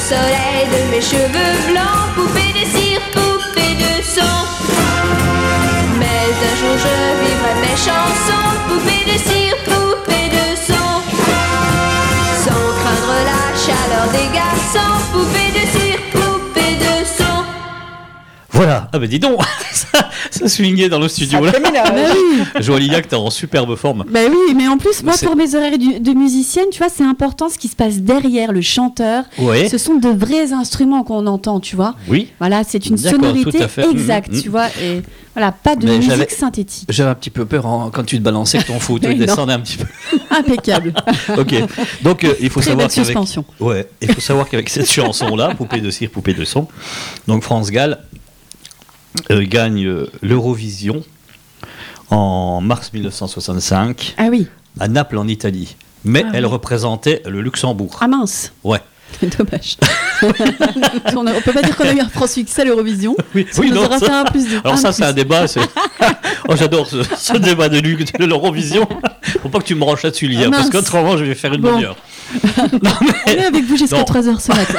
soleil de mes cheveux blancs, poupée de cire, poupée de sang. Mais un jour je vivrai mes chansons, poupée de cire, poupée de sang. Sans craindre la chaleur des garçons, poupée de cire, poupée de sang. Voilà, ah ben dis donc, ça, ça swingait dans le studio là. Bah oui. Je vois Lilia que t'es en superbe forme. Bah oui, mais en plus, moi, C'est- pour mes horaires du- de musicienne, tu vois, c'est important ce qui se passe derrière le chanteur. Ouais. Ce sont de vrais instruments qu'on entend, tu vois. Oui. Voilà, c'est une D'accord, sonorité tout à fait. exacte, Mmh, mmh. tu vois. Et voilà, pas de Mais musique j'avais- synthétique. J'avais un petit peu peur en- quand tu te balançais que ton fauteuil Oui, non. descendait un petit peu. Impeccable. Ok. Donc euh, il faut Très savoir belle qu'avec suspension. ouais, il faut savoir qu'avec cette chanson là, Poupée de cire, poupée de son, donc France Gall euh, gagne euh, l'Eurovision en mars mille neuf cent soixante-cinq Ah oui. à Naples en Italie. Mais Ah elle oui. représentait le Luxembourg. Ah mince. Ouais. Dommage. on, ne peut pas dire qu'on a eu un franc succès à l'Eurovision. Oui, Ça oui, nous non, aura ça- fait un plus de. Alors un ça, plus. c'est un débat. c'est- Oh, j'adore ce, ce débat de, l'U- de l'Eurovision. Faut pas que tu me branches là-dessus, Lilia, Ah, parce mince. qu'autrement, je vais faire une Bon. demi-heure. On est avec vous jusqu'à Non. trois heures ce matin.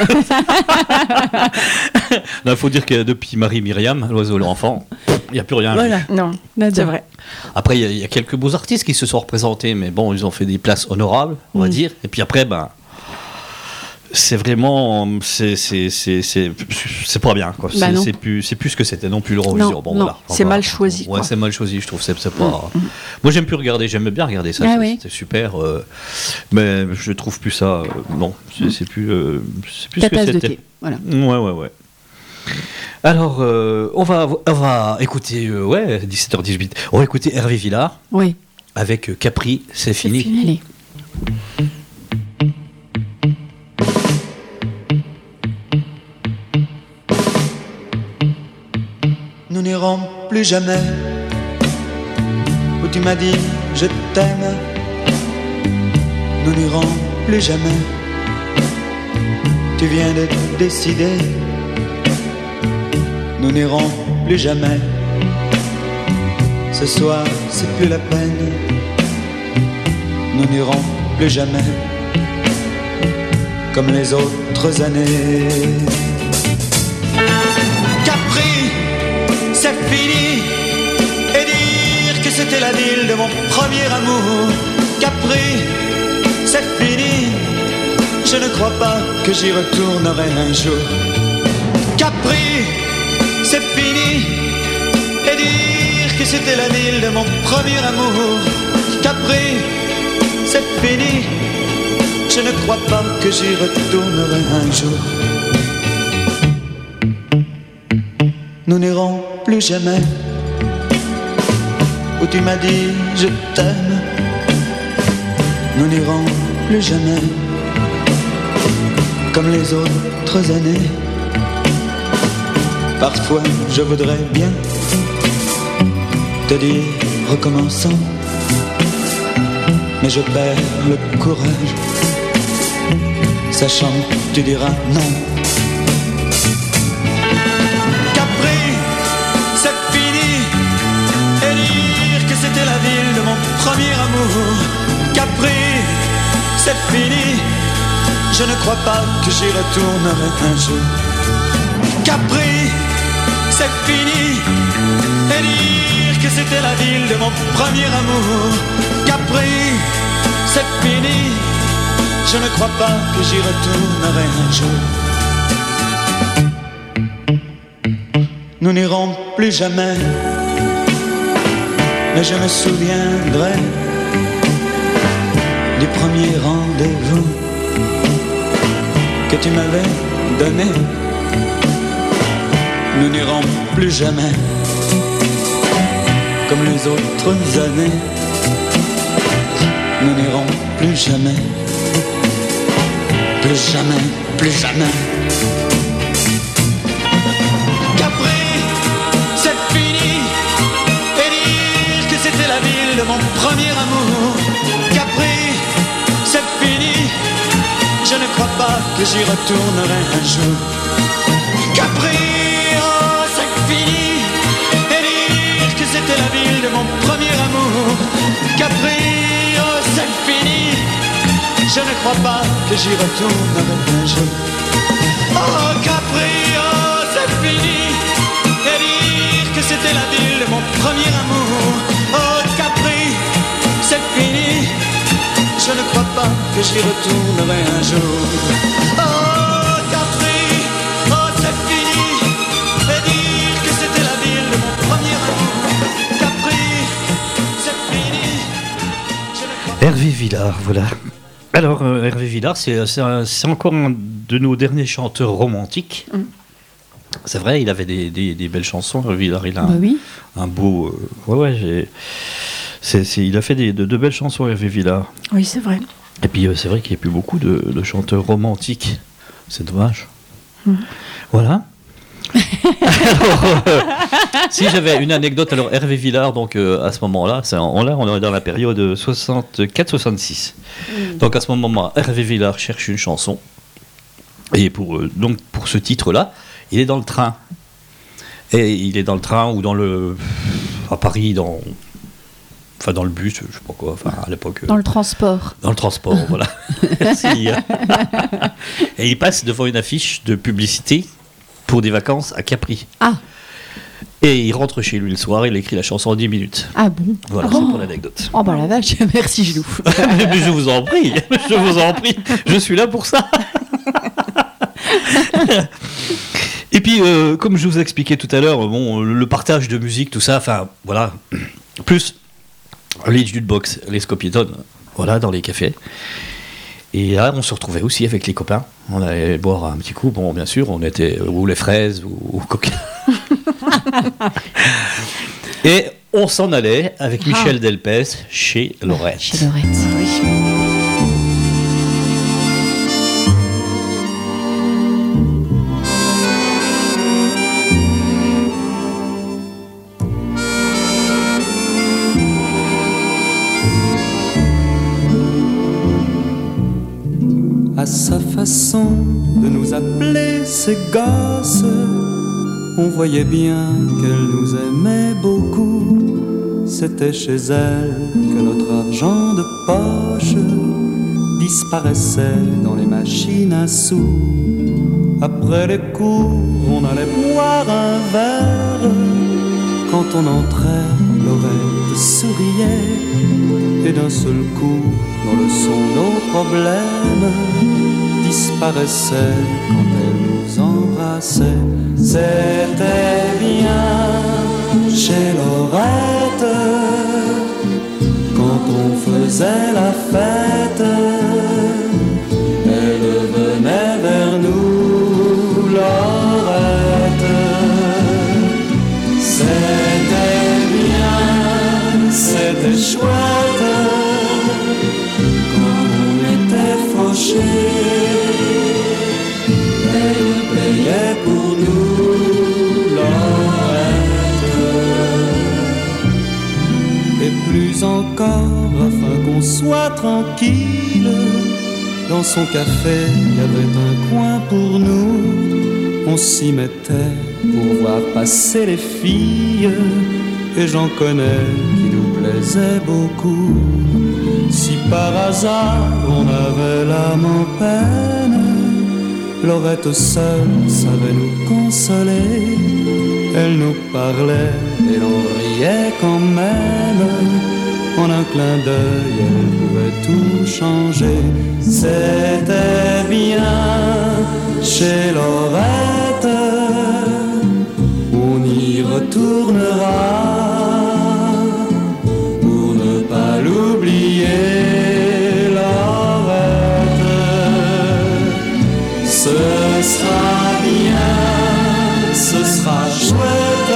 Il faut dire que depuis Marie-Myriam, l'oiseau et l'enfant, il n'y a plus rien. Voilà. Non, Nada. c'est vrai. Après, il y, a- il y a quelques beaux artistes qui se sont représentés, mais bon, ils ont fait des places honorables, on va Mm. dire. Et puis après, ben, c'est vraiment, c'est, c'est, c'est, c'est, c'est pas bien, quoi. Bah c'est, non. c'est plus, c'est plus ce que c'était non plus l'Eurovision. Non, Bon, non. voilà. C'est Enfin, mal choisi, Ouais, quoi. c'est mal choisi, je trouve. C'est, c'est pas. Moi, j'aime plus regarder. J'aime bien regarder ça. Ah c'est- oui. C'était super, euh, mais je trouve plus ça. euh, non, c'est, c'est plus, euh, c'est plus Ta ce que tasse de c'était. thé. Voilà. Ouais, ouais, ouais. Alors, euh, on, va, on va écouter, euh, ouais, dix-sept heures dix-huit, on va écouter Hervé Villard Oui. avec euh, Capri, c'est C'est fini. fini. Allez. Nous n'irons plus jamais où tu m'as dit je t'aime. Nous n'irons plus jamais. Tu viens de décider. Nous n'irons plus jamais. Ce soir, c'est plus la peine. Nous n'irons plus jamais comme les autres années. Capri, c'est fini. Et dire que c'était la ville de mon premier amour. Capri, c'est fini. Je ne crois pas que j'y retournerai un jour. Capri, c'est fini. Et dire que c'était la ville de mon premier amour. Capri, c'est fini. Je ne crois pas que j'y retournerai un jour. Nous n'irons plus jamais où tu m'as dit je t'aime. Nous n'irons plus jamais comme les autres années. Parfois je voudrais bien te dire recommençons, mais je perds le courage, sachant que tu diras non. Capri, c'est fini. Et dire que c'était la ville de mon premier amour. Capri, c'est fini. Je ne crois pas que j'y retournerai un jour. Capri, c'est fini. Et dire que c'était la ville de mon premier amour. Capri, c'est fini. Je ne crois pas que j'y retournerai un jour. Nous n'irons plus jamais, mais je me souviendrai du premier rendez-vous que tu m'avais donné. Nous n'irons plus jamais comme les autres années. Nous n'irons plus jamais, plus jamais, plus jamais. Capri, c'est fini. Et dire que c'était la ville de mon premier amour. Capri, c'est fini. Je ne crois pas que j'y retournerai un jour. Capri, oh, c'est fini. Et dire que c'était la ville de mon premier amour. Capri, oh, c'est fini. Je ne crois pas que j'y retournerai un jour. Oh Capri, oh c'est fini. Et dire que c'était la ville de mon premier amour. Oh Capri, c'est fini. Je ne crois pas que j'y retournerai un jour. Oh Capri, oh c'est fini. Et dire que c'était la ville de mon premier amour. Capri, c'est fini. Je ne crois pas. Hervé Villard, voilà. Alors, euh, Hervé Villard, c'est, c'est, un- c'est encore un de nos derniers chanteurs romantiques. Mm. C'est vrai, il avait des, des- des belles chansons, Hervé Villard. Il a Bah un, oui. un beau. euh, ouais, ouais, j'ai- c'est, c'est- il a fait des- de, de belles chansons, Hervé Villard. Oui, c'est vrai. Et puis, euh, c'est vrai qu'il n'y a plus beaucoup de, de chanteurs romantiques. C'est dommage. Mm. Voilà. Alors, euh, si j'avais une anecdote, alors Hervé Villard, donc euh, à ce moment-là, c'est en- là, on est dans la période soixante-quatre soixante-six. Donc à ce moment-là, Hervé Villard cherche une chanson. Et pour, euh, donc pour ce titre-là, il est dans le train. Et il est dans le train ou dans le. À Paris, dans. Enfin, dans le bus, je sais pas quoi, enfin à l'époque. euh, Dans le transport. dans le transport, voilà. Merci. Et il passe devant une affiche de publicité pour des vacances à Capri. Ah, Et il rentre chez lui le soir, il écrit la chanson en dix minutes. ah bon. Voilà, Oh. c'est pour l'anecdote. Oh bah la vache, merci Gilou. Mais je vous en prie, je vous en prie, je suis là pour ça. Et puis, euh, comme je vous expliquais tout à l'heure, bon, le partage de musique, tout ça, enfin, voilà, plus les jukebox, les scopitones, voilà, dans les cafés. Et là, on se retrouvait aussi avec les copains. On allait boire un petit coup. Bon, bien sûr, on était ou les fraises ou, ou coca. Et on s'en allait avec Ah. Michel Delpez chez Lorette. Chez Lorette, oui. À sa façon de nous appeler ses gosses, on voyait bien qu'elle nous aimait beaucoup. C'était chez elle que notre argent de poche disparaissait dans les machines à sous. Après les cours, on allait boire un verre. Quand on entrait, Lorette souriait. Et d'un seul coup, dans le son, nos problèmes disparaissaient quand elle nous embrassait. C'était bien chez Lorette quand on faisait la fête. Elle venait vers nous, Lorette. C'était bien, c'était chouette quand on était fauchés. Elle payait pour nous, Lorette. Et plus encore, afin qu'on soit tranquille, dans son café, il y avait un coin pour nous. On s'y mettait pour voir passer les filles. Et j'en connais qui nous plaisaient beaucoup. Si par hasard on avait l'âme en peine, Lorette seule savait nous consoler. Elle nous parlait et l'on riait quand même. En un clin d'œil, elle pouvait tout changer. C'était bien chez Lorette. On y retournera pour ne pas l'oublier, Lorette. Ce sera bien, ce sera chouette,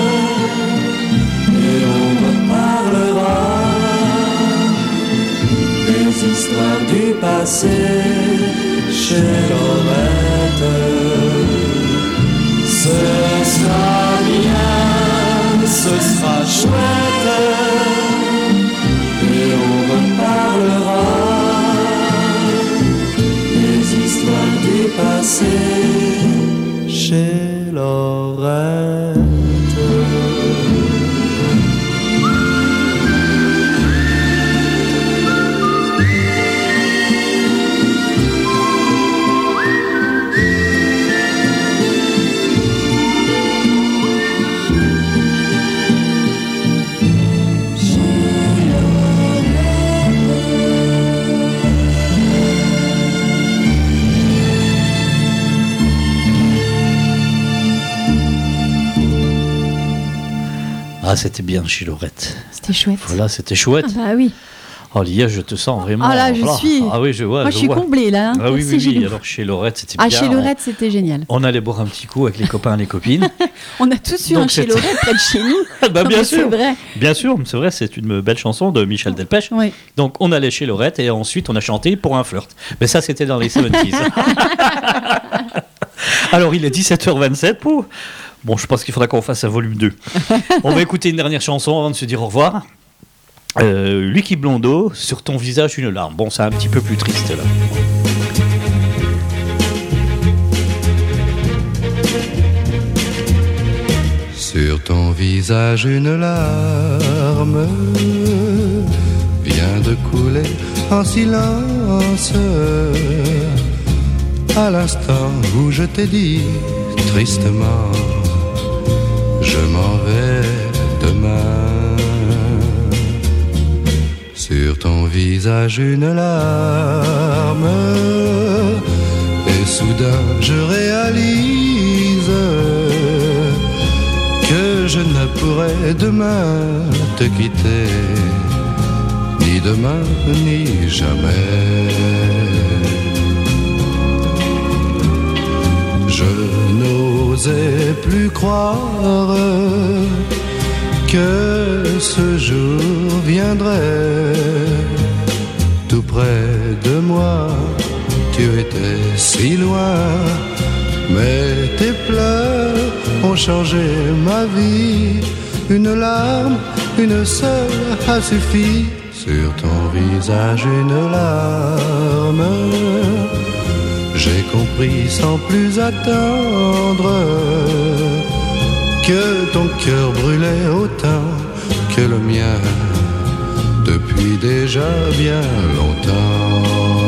et on reparlera des histoires du passé chez Lorette. Ce sera bien, ce sera chouette, et on reparlera des histoires du passé chez Lorette. Ah, c'était bien chez Laurette. C'était chouette. Voilà, c'était chouette. Ah bah oui. Oh, Lia, je te sens vraiment. Ah là, je voilà. suis. Ah oui, je vois. Moi, je, suis vois. comblée là. Hein. Ah oui, Merci, oui, oui. Gilou. Alors chez Laurette, c'était Ah, bien. chez on- Laurette, c'était génial. On allait boire un petit coup avec les copains et les copines. On a tous eu Donc, un chez c'est- Laurette près de chez nous. bah, Non, bien mais sûr. C'est vrai. Bien sûr, c'est vrai, c'est une belle chanson de Michel Delpech. Oui. Donc on allait chez Laurette et ensuite on a chanté pour un flirt. Mais ça, c'était dans les soixante-dix. Alors il est dix-sept heures vingt-sept. Pour... Bon, je pense qu'il faudra qu'on fasse un volume deux. On va écouter une dernière chanson avant de se dire au revoir. Euh, Lucky Blondeau, Sur ton visage une larme. Bon, c'est un petit peu plus triste là. Sur ton visage une larme vient de couler en silence. À l'instant où je t'ai dit tristement, je m'en vais demain. Sur ton visage une larme, et soudain je réalise que je ne pourrai demain te quitter, ni demain ni jamais. Je n'osais plus croire que ce jour viendrait. Tout près de moi, tu étais si loin, mais tes pleurs ont changé ma vie. Une larme, une seule a suffi. Sur ton visage une larme, j'ai compris sans plus attendre que ton cœur brûlait autant que le mien depuis déjà bien longtemps.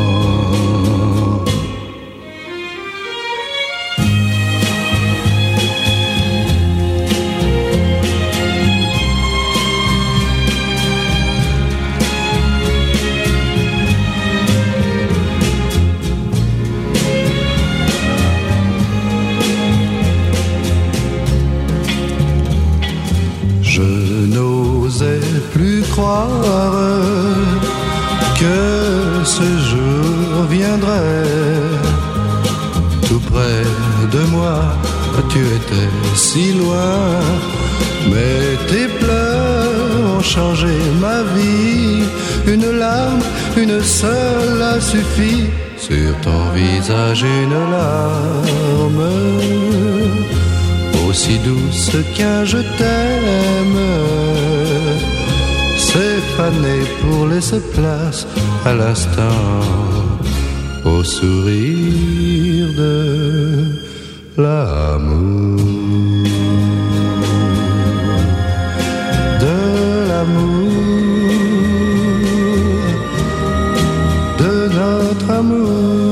Je n'osais plus croire que ce jour viendrait. Tout près de moi, tu étais si loin, mais tes pleurs ont changé ma vie. Une larme, une seule a suffi. Sur ton visage une larme, aussi douce qu'un je t'aime, s'est fanée pour laisser place à l'instant au sourire de l'amour, de l'amour, de notre amour.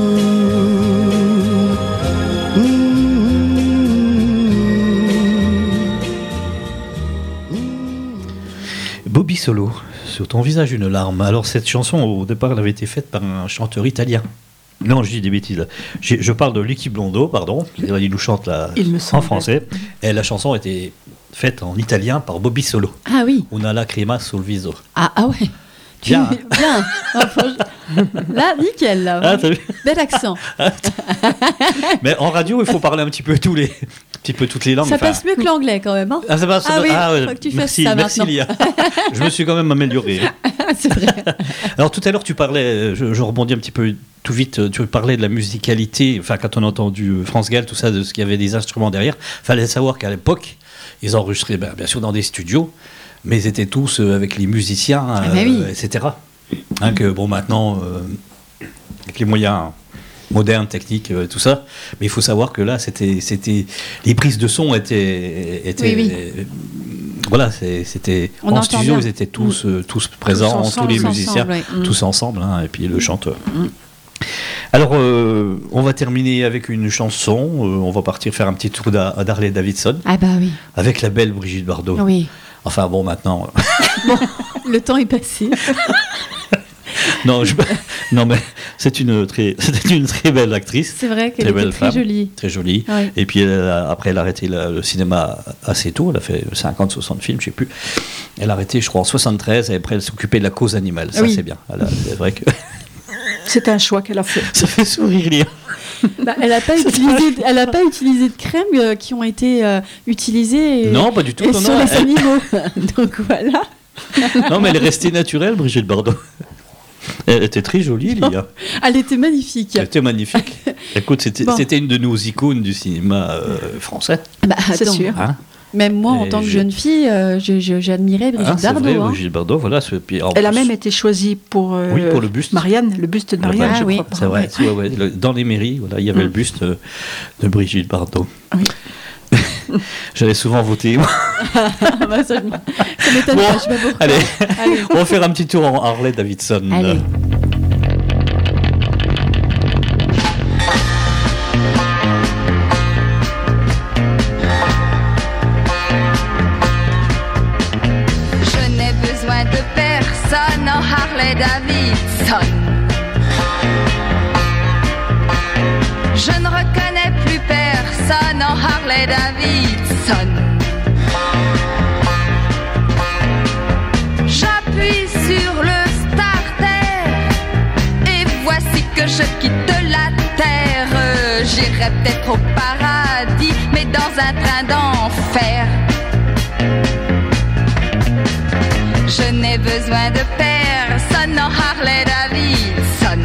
Bobby Solo, Sur ton visage une larme. Alors cette chanson au départ elle avait été faite par un chanteur italien. Non, je dis des bêtises. Je, je parle de Lucky Blondeau, pardon. Il nous chante la, Il me en semble. français. Et la chanson a été faite en italien par Bobby Solo. Ah oui. Una lacrima sul viso. Ah, ah ouais. Tu- Bien. Bien. Ah, franchement, là, nickel. Là. Ah, t'as vu. Bel accent. Mais en radio, il faut parler un petit peu tous les, un petit peu toutes les langues. Ça Enfin, passe mieux que l'anglais quand même. Hein. Ah, ça passe, ça Ah passe- oui, ah, ouais. faut que tu fasses merci, ça merci maintenant. Lia. Je me suis quand même amélioré. C'est vrai. Alors tout à l'heure, tu parlais, je, je rebondis un petit peu tout vite, tu parlais de la musicalité, enfin quand on a entendu France Gall, tout ça, de ce qu'il y avait des instruments derrière, fallait savoir qu'à l'époque, ils enregistraient ben, bien sûr dans des studios, mais ils étaient tous euh, avec les musiciens, Ah euh, ben oui. et cetera. Hein, que bon maintenant, euh, avec les moyens modernes, techniques, euh, tout ça, mais il faut savoir que là, c'était, c'était, les prises de son étaient, étaient Oui, euh, voilà, c'est- c'était On en entend studio, bien. ils étaient tous, euh, tous présents, tous, ensemble, les tous musiciens, ensemble, ouais. Mm. tous ensemble, hein, et puis le chanteur. Mm. Alors, euh, on va terminer avec une chanson. Euh, on va partir faire un petit tour d'A- à d'Harley Davidson Ah bah oui. avec la belle Brigitte Bardot. Oui. Enfin bon, maintenant. Bon, le temps est passé. Non, je... non, mais c'est une très, c'était une très belle actrice. C'est vrai qu'elle très était belle très femme, jolie. Très jolie. Oui. Et puis elle a- après, elle a arrêté la- le cinéma assez tôt. Elle a fait cinquante, soixante films, je sais plus. Elle a arrêté, je crois, en soixante-treize. Et après, elle s'occupait de la cause animale. Ça, Oui. c'est bien. Elle a- c'est vrai que C'est un choix qu'elle a fait. ça fait sourire, Lia. Bah, elle n'a pas utilisé, elle a pas utilisé de crèmes euh, qui ont été euh, utilisées. et- Non, pas du tout. et non, sur non, les elle- animaux. Donc voilà. non, mais elle est restée naturelle, Brigitte Bardot. Elle était très jolie, Lia. Elle était magnifique. Elle était magnifique. Écoute, c'était, Bon. c'était une de nos icônes du cinéma euh, français. Bah, C'est attends. sûr. Hein. Même moi, en Et tant que j'ai- jeune fille, euh, je- je- j'admirais Brigitte Hein, c'est Bardot. vrai, hein. Brigitte Bardot, voilà. ce- puis en Elle a plus- même été choisie pour, euh, Oui, pour le buste. Marianne, le buste de Ah, Marianne, bah, je oui. crois. C'est vrai, ouais, ouais, le- dans les mairies, voilà, il y avait Mm. le buste euh, de Brigitte Bardot. Oui. J'avais souvent voté. Ah, bah, ça, je m- ça m'étonne Bon, pas, je sais pas pourquoi. Allez, Allez. on va faire un petit tour en Harley Davidson. Allez. Je n'ai besoin de personne en Harley Davidson. Je ne reconnais plus personne en Harley Davidson. J'appuie sur le starter et voici que je quitte la terre. J'irai peut-être au paradis, mais dans un train d'enfer. Je n'ai besoin de personne en Harley Davidson.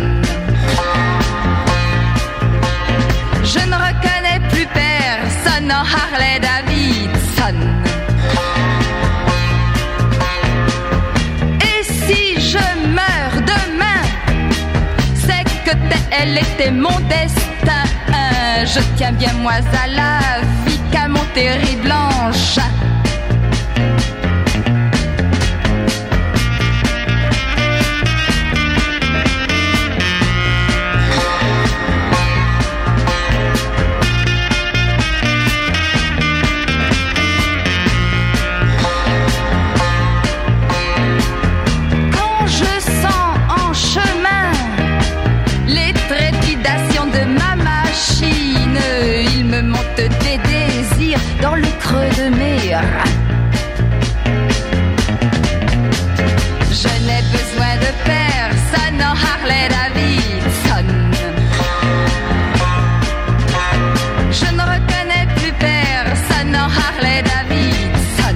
Je ne reconnais plus personne en Harley Davidson. Et si je meurs demain, c'est que tel était mon destin. Je tiens bien moi à la vie qu'à mon terrible engin. Quand je sens en chemin les trépidations de ma machine, il me monte des désirs dans le creux de mes reins. Je n'ai besoin de personne en Harley Davidson. Je ne reconnais plus personne en Harley Davidson.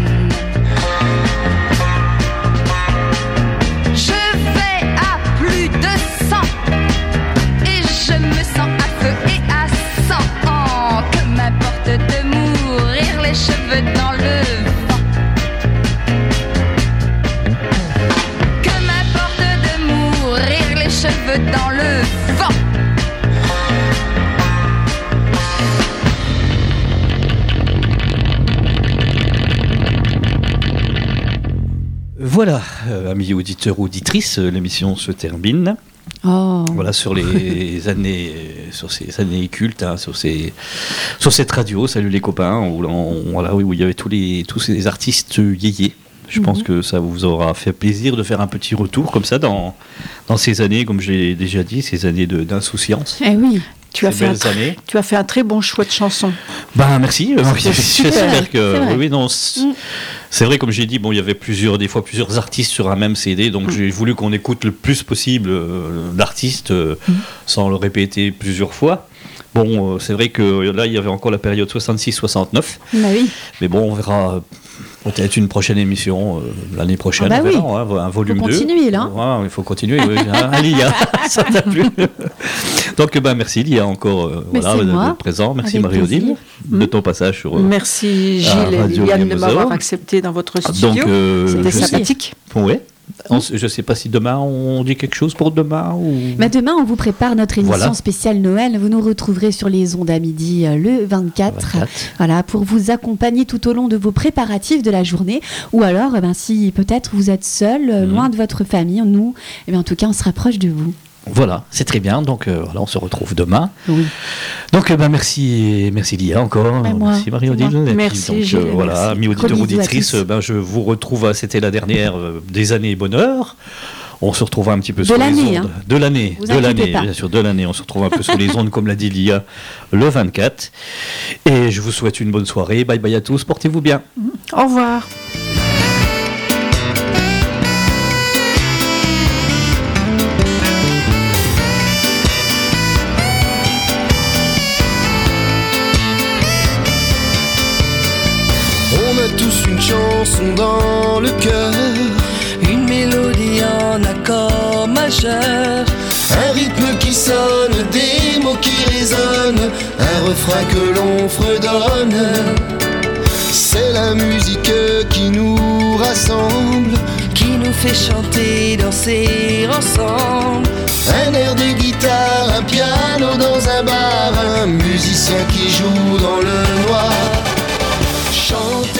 Je vais à plus de cent et je me sens à feu et à sang. Oh, que m'importe de mourir les cheveux dans le vent. Que m'importe de mourir les cheveux dans le vent. Voilà, euh, amis auditeurs, auditrices, euh, l'émission se termine. Oh. Voilà, sur les années, euh, sur ces années cultes, hein, sur, ces, sur cette radio, salut les copains, où, on- voilà, où il y avait tous, les, tous ces artistes yéyés. Je Mhm. pense que ça vous aura fait plaisir de faire un petit retour comme ça dans, dans ces années, comme j'ai déjà dit, ces années de- d'insouciance. Eh oui. Tu as, Ces fait un belles tr- années. tu as fait un très bon choix de chanson. Ben merci, euh, C'était super. j'espère que C'est vrai. oui, oui, non, c'est Mm. c'est vrai comme j'ai dit, bon il y avait plusieurs des fois plusieurs artistes sur un même C D, donc j'ai voulu qu'on écoute le plus possible euh, d'artistes euh, sans le répéter plusieurs fois. Bon, euh, c'est vrai que là il y avait encore la période soixante-six soixante-neuf, Bah oui. mais bon on verra euh, peut-être une prochaine émission euh, l'année prochaine, Ah bah on verra, oui. hein, un volume Faut deux. continuer, là. Ouais, il faut continuer, oui. Hein, Lia, ça t'a plu. Donc ben merci Lia encore euh, Mais voilà, c'est moi. d'être présent, merci Avec Marie-Odile plaisir. de ton passage sur euh, Merci à Gilles et Radio Liliane de Liamoso. m'avoir accepté dans votre studio. Donc, euh, C'était je sais- sympathique. Ouais. On s- je ne sais pas si demain on dit quelque chose pour demain ou. Bah, demain, on vous prépare notre émission Voilà. spéciale Noël. Vous nous retrouverez sur les ondes à midi euh, le vingt-quatre, voilà, pour vous accompagner tout au long de vos préparatifs de la journée. Ou alors, eh ben, si peut-être vous êtes seul, euh, loin de votre famille, nous, eh ben, en tout cas, on se rapproche de vous. Voilà, c'est très bien. Donc euh, voilà, on se retrouve demain. Oui. Donc euh, bah, merci, merci Lia encore. Ben, moi, merci Marie-Odile. c'est moi. Et puis, Merci, donc, Gilles, euh, voilà, merci. amis Gros auditeurs bisous à auditrices, tous. euh, ben, je vous retrouve. à- C'était la dernière euh, des années bonheur. On se retrouvera un petit peu de sur les l'année, ondes. Hein. De l'année, Vous de l'année, pas. bien sûr, de l'année. On se retrouve un peu sur les ondes, comme l'a dit Lia, le vingt-quatre. Et je vous souhaite une bonne soirée. Bye bye à tous, portez-vous bien. Au revoir. On a tous une chanson dans le cœur, une mélodie en accord majeur, un rythme qui sonne, des mots qui résonnent, un refrain que l'on fredonne. C'est la musique qui nous rassemble, qui nous fait chanter, danser ensemble. Un air de guitare, un piano dans un bar, un musicien qui joue dans le noir. Chante